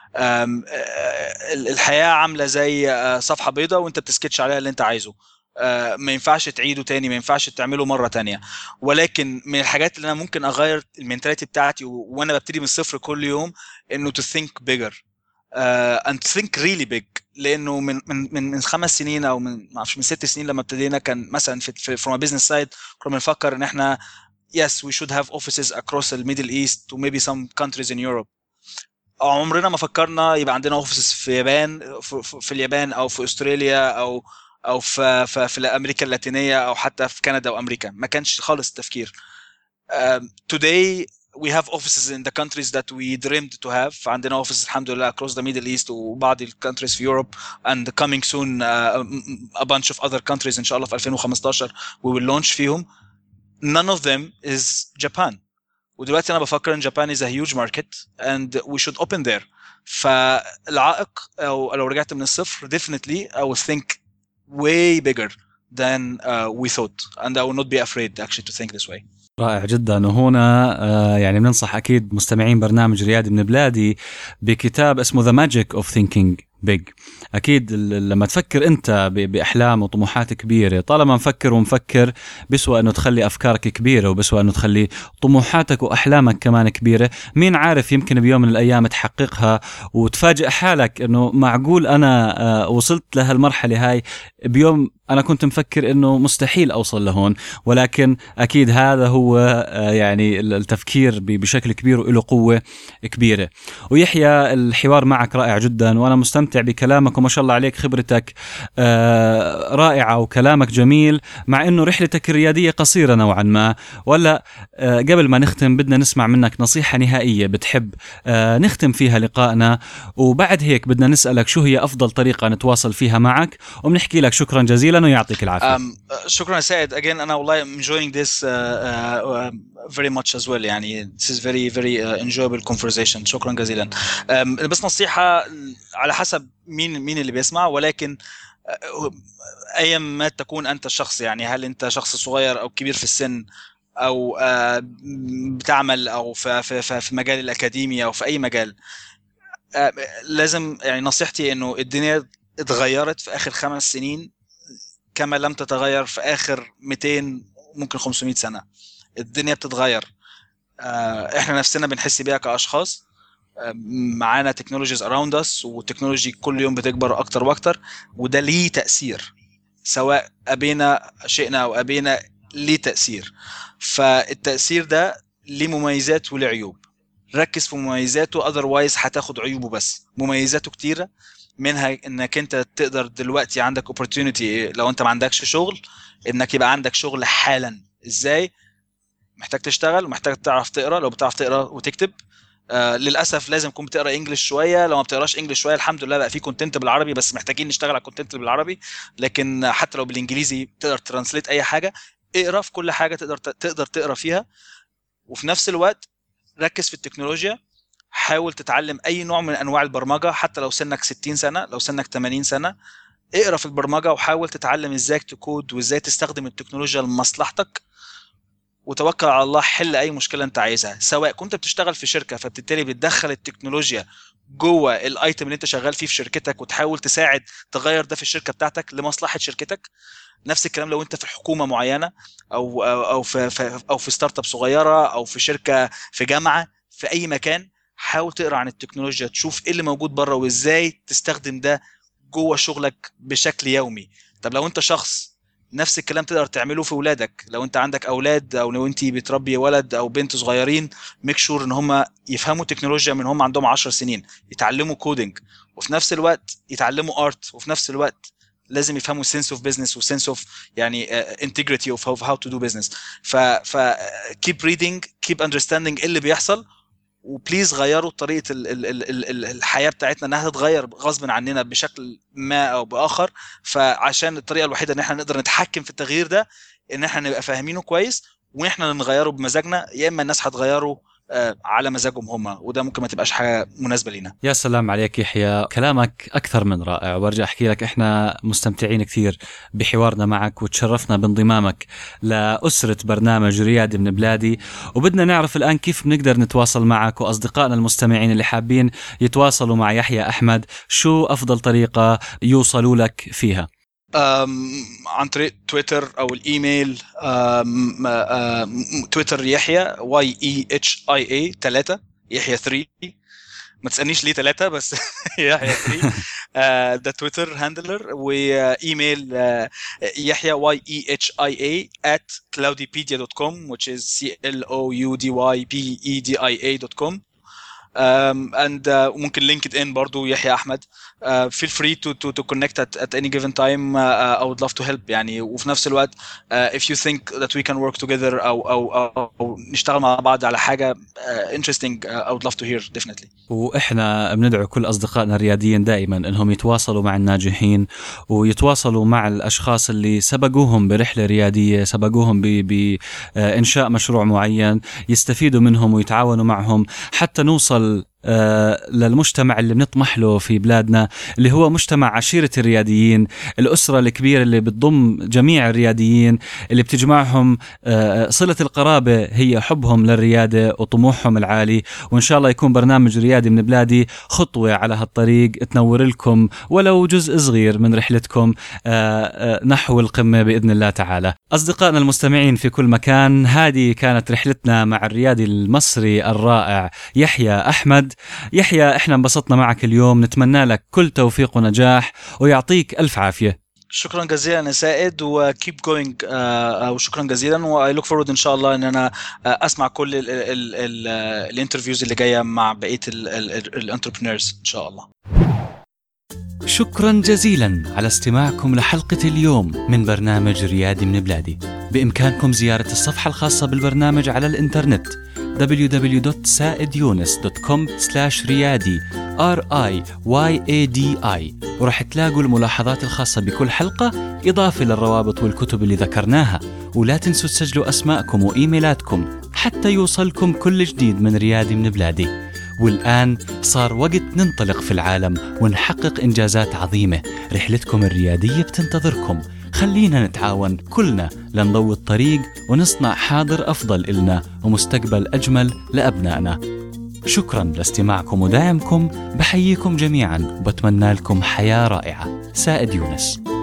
الحياة عاملة زي صفحة بيضاء وانت بتسكتش عليها اللي انت عايزه. ما ينفعش تعيده تاني، ما ينفعش تعمله مرة تانية. ولكن من الحاجات اللي انا ممكن اغير المنتاليتي بتاعتي وانا ببتدي من الصفر كل يوم انه to think bigger uh, and think really big. لانه من من من من خمس سنين او من ما اعرفش من ست سنين لما ابتدينا كان مثلا في from a business side كنا بنفكر ان احنا yes we should have offices across the Middle East و maybe some countries in Europe. عمرنا ما فكرنا يبقى عندنا اوفيسز في اليابان، في, في اليابان او في استراليا او او في في, في امريكا اللاتينيه او حتى في كندا وامريكا. ما كانش خالص التفكير. um, today we have offices in the countries that we dreamed to have. عندنا offices الحمد لله across the Middle East وبعض الكونتريز في Europe, and coming soon uh, a bunch of other countries ان شاء الله في ألفين وخمستاشر we will launch فيهم. None of them is Japan. ودلوقتي انا بفكر ان جابان is a huge market and we should open there. فالعائق او لو رجعت من الصفر definitely I will think way bigger than uh, we thought, and I will not be afraid actually to think this way. رائع جدا. وهنا آه يعني بننصح اكيد مستمعين برنامج ريادي من بلادي بكتاب اسمه The Magic of Thinking Big. أكيد لما تفكر أنت بأحلام وطموحات كبيرة، طالما نفكر ومفكر بسوى أنه تخلي أفكارك كبيرة وبسوى أنه تخلي طموحاتك وأحلامك كمان كبيرة. مين عارف يمكن بيوم من الأيام تحققها وتفاجئ حالك أنه معقول أنا وصلت لهالمرحلة هاي بيوم أنا كنت مفكر أنه مستحيل أوصل لهون. ولكن أكيد هذا هو يعني التفكير بشكل كبير وله قوة كبيرة. ويحيى الحوار معك رائع جدا وأنا مستمتع بكلامك وما شاء الله عليك خبرتك رائعة وكلامك جميل، مع أنه رحلتك الريادية قصيرة نوعا ما. ولا قبل ما نختم بدنا نسمع منك نصيحة نهائية بتحب نختم فيها لقائنا، وبعد هيك بدنا نسألك شو هي أفضل طريقة نتواصل فيها معك، وبنحكي لك شكرا جزيلا ويعطيك العافية. um, شكرا سيد. again أنا والله enjoying this uh, uh, very much as well. يعني this is very very uh, enjoyable conversation. شكرا جزيلا. um, بس نصيحة على حسب مين مين اللي بيسمع، ولكن أيا ما تكون أنت الشخص، يعني هل أنت شخص صغير أو كبير في السن أو uh, بتعمل أو في في في مجال الأكاديمية أو في أي مجال، uh, لازم يعني نصيحتي إنه الدنيا اتغيرت في آخر خمس سنين كما لم تتغير في آخر مئتين ممكن خمسمائة سنة. الدنيا بتتغير، احنا نفسنا بنحس بيها كأشخاص. معانا تكنولوجيز around us والتكنولوجي كل يوم بتكبر أكتر وأكتر، وده ليه تأثير سواء أبينا شئنا أو أبينا، ليه تأثير. فالتأثير ده ليه مميزات وليه عيوب. ركز في مميزاته otherwise هتاخد عيوبه بس. مميزاته كتيرة، منها انك انت تقدر دلوقتي عندك opportunity لو انت ما عندكش شغل انك يبقى عندك شغل حالا. ازاي؟ محتاج تشتغل ومحتاج تعرف تقرا. لو بتعرف تقرا وتكتب، آه للاسف لازم تكون بتقرا انجلش شويه. لو ما بتقراش انجلش شويه الحمد لله بقى في كونتنت بالعربي، بس محتاجين نشتغل على الكونتنت بالعربي. لكن حتى لو بالانجليزي تقدر ترانسليت اي حاجه. اقرا في كل حاجه تقدر تقدر تقرا فيها. وفي نفس الوقت ركز في التكنولوجيا. حاول تتعلم اي نوع من انواع البرمجه حتى لو سنك ستين سنه، لو سنك ثمانين سنه. اقرا في البرمجه وحاول تتعلم ازاي تكود وازاي تستخدم التكنولوجيا لمصلحتك. وتوكل على الله، حل اي مشكله انت عايزها. سواء كنت بتشتغل في شركه فبالتالي بتدخل التكنولوجيا جوه الايتم اللي انت شغال فيه في شركتك وتحاول تساعد تغير ده في الشركه بتاعتك لمصلحه شركتك. نفس الكلام لو انت في حكومه معينه او او في او في ستارت اب صغيره او في شركه في جامعه، في اي مكان حاول تقرا عن التكنولوجيا، تشوف ايه اللي موجود بره وازاي تستخدم ده جوه شغلك بشكل يومي. طب لو انت شخص نفس الكلام تقدر تعمله في ولادك. لو انت عندك اولاد او لو انت بتربي ولد او بنت صغيرين، ميك شور ان هم يفهموا تكنولوجيا من هم عندهم عشر سنين، يتعلموا كودينج وفي نفس الوقت يتعلموا ارت، وفي نفس الوقت لازم يفهموا sense of business و sense of يعني uh, integrity of how to do business. ف ف keep reading, keep understanding اللي بيحصل. وبليز غيروا طريقه ال ال ال ال الحياه بتاعتنا انها تتغير غصب عننا بشكل ما او باخر. فعشان الطريقه الوحيده ان احنا نقدر نتحكم في التغيير ده ان احنا نبقى فاهمينه كويس واحنا نغيره بمزاجنا، يا اما الناس هتغيره على مزاجهم هم، وده ممكن ما تبقاش حاجه مناسبه لينا. يا سلام عليك يحيى، كلامك اكثر من رائع. وارجع احكي لك احنا مستمتعين كثير بحوارنا معك وتشرفنا بانضمامك لاسره برنامج ريادي من بلادي. وبدنا نعرف الان كيف بنقدر نتواصل معك واصدقائنا المستمعين اللي حابين يتواصلوا مع يحيى احمد. شو افضل طريقه يوصلوا لك فيها؟ عن طريق تويتر او الايميل. أم أم تويتر يحيى واي اي اتش اي اي ثلاثة، يحيى ثلاثة. ما تسالنيش ليه ثلاثة بس يحيى ثلاثة. ده تويتر هاندلر. وايميل يحيى واي اي اتش اي اي at cloudypedia dot com which is c l o u d y p e d i a dot com. Um, and uh, ممكن لينكد ان برضو يحيى احمد. uh, feel free to to to connect at at any given time. uh, uh, I would love to help يعني. وفي نفس الوقت uh, if you think that we can work together او او او, أو نشتغل مع بعض على حاجه uh, interesting, uh, I would love to hear definitely. واحنا بندعو كل اصدقائنا الرياديين دائما انهم يتواصلوا مع الناجحين ويتواصلوا مع الاشخاص اللي سبقوهم برحله رياديه، سبقوهم بانشاء مشروع معين، يستفيدوا منهم ويتعاونوا معهم حتى نوصل للمجتمع اللي بنطمح له في بلادنا، اللي هو مجتمع عشيرة الرياديين، الأسرة الكبيرة اللي بتضم جميع الرياديين، اللي بتجمعهم صلة القرابة هي حبهم للريادة وطموحهم العالي. وإن شاء الله يكون برنامج ريادي من بلادي خطوة على هالطريق تنور لكم ولو جزء صغير من رحلتكم نحو القمة بإذن الله تعالى. أصدقائنا المستمعين في كل مكان، هذه كانت رحلتنا مع الريادي المصري الرائع يحيى أحمد. يحيى احنا انبسطنا معك اليوم، نتمنى لك كل توفيق ونجاح ويعطيك ألف عافية. شكرا جزيلا يا سائد و keep going. uh, وشكرا جزيلا و I look forward إن شاء الله إن أنا uh, أسمع كل الانترفيوز اللي جاية مع بقية الانتربرينورز إن شاء الله. شكرا جزيلا على استماعكم لحلقة اليوم من برنامج ريادي من بلادي. بإمكانكم زيارة الصفحة الخاصة بالبرنامج على الإنترنت دبليو دبليو دبليو دوت سائد يونس دوت كوم سلاش ريادي آر آي واي إيه دي آي، ورح تلاقوا الملاحظات الخاصة بكل حلقة إضافة للروابط والكتب اللي ذكرناها. ولا تنسوا تسجلوا أسماءكم وإيميلاتكم حتى يوصلكم كل جديد من ريادي من بلادي. والآن صار وقت ننطلق في العالم ونحقق إنجازات عظيمة. رحلتكم الريادية بتنتظركم. خلينا نتعاون كلنا لنضوي الطريق ونصنع حاضر أفضل إلنا ومستقبل أجمل لأبنائنا. شكرا لاستماعكم ودعمكم، بحييكم جميعا وبتمنى لكم حياة رائعة. سائد يونس.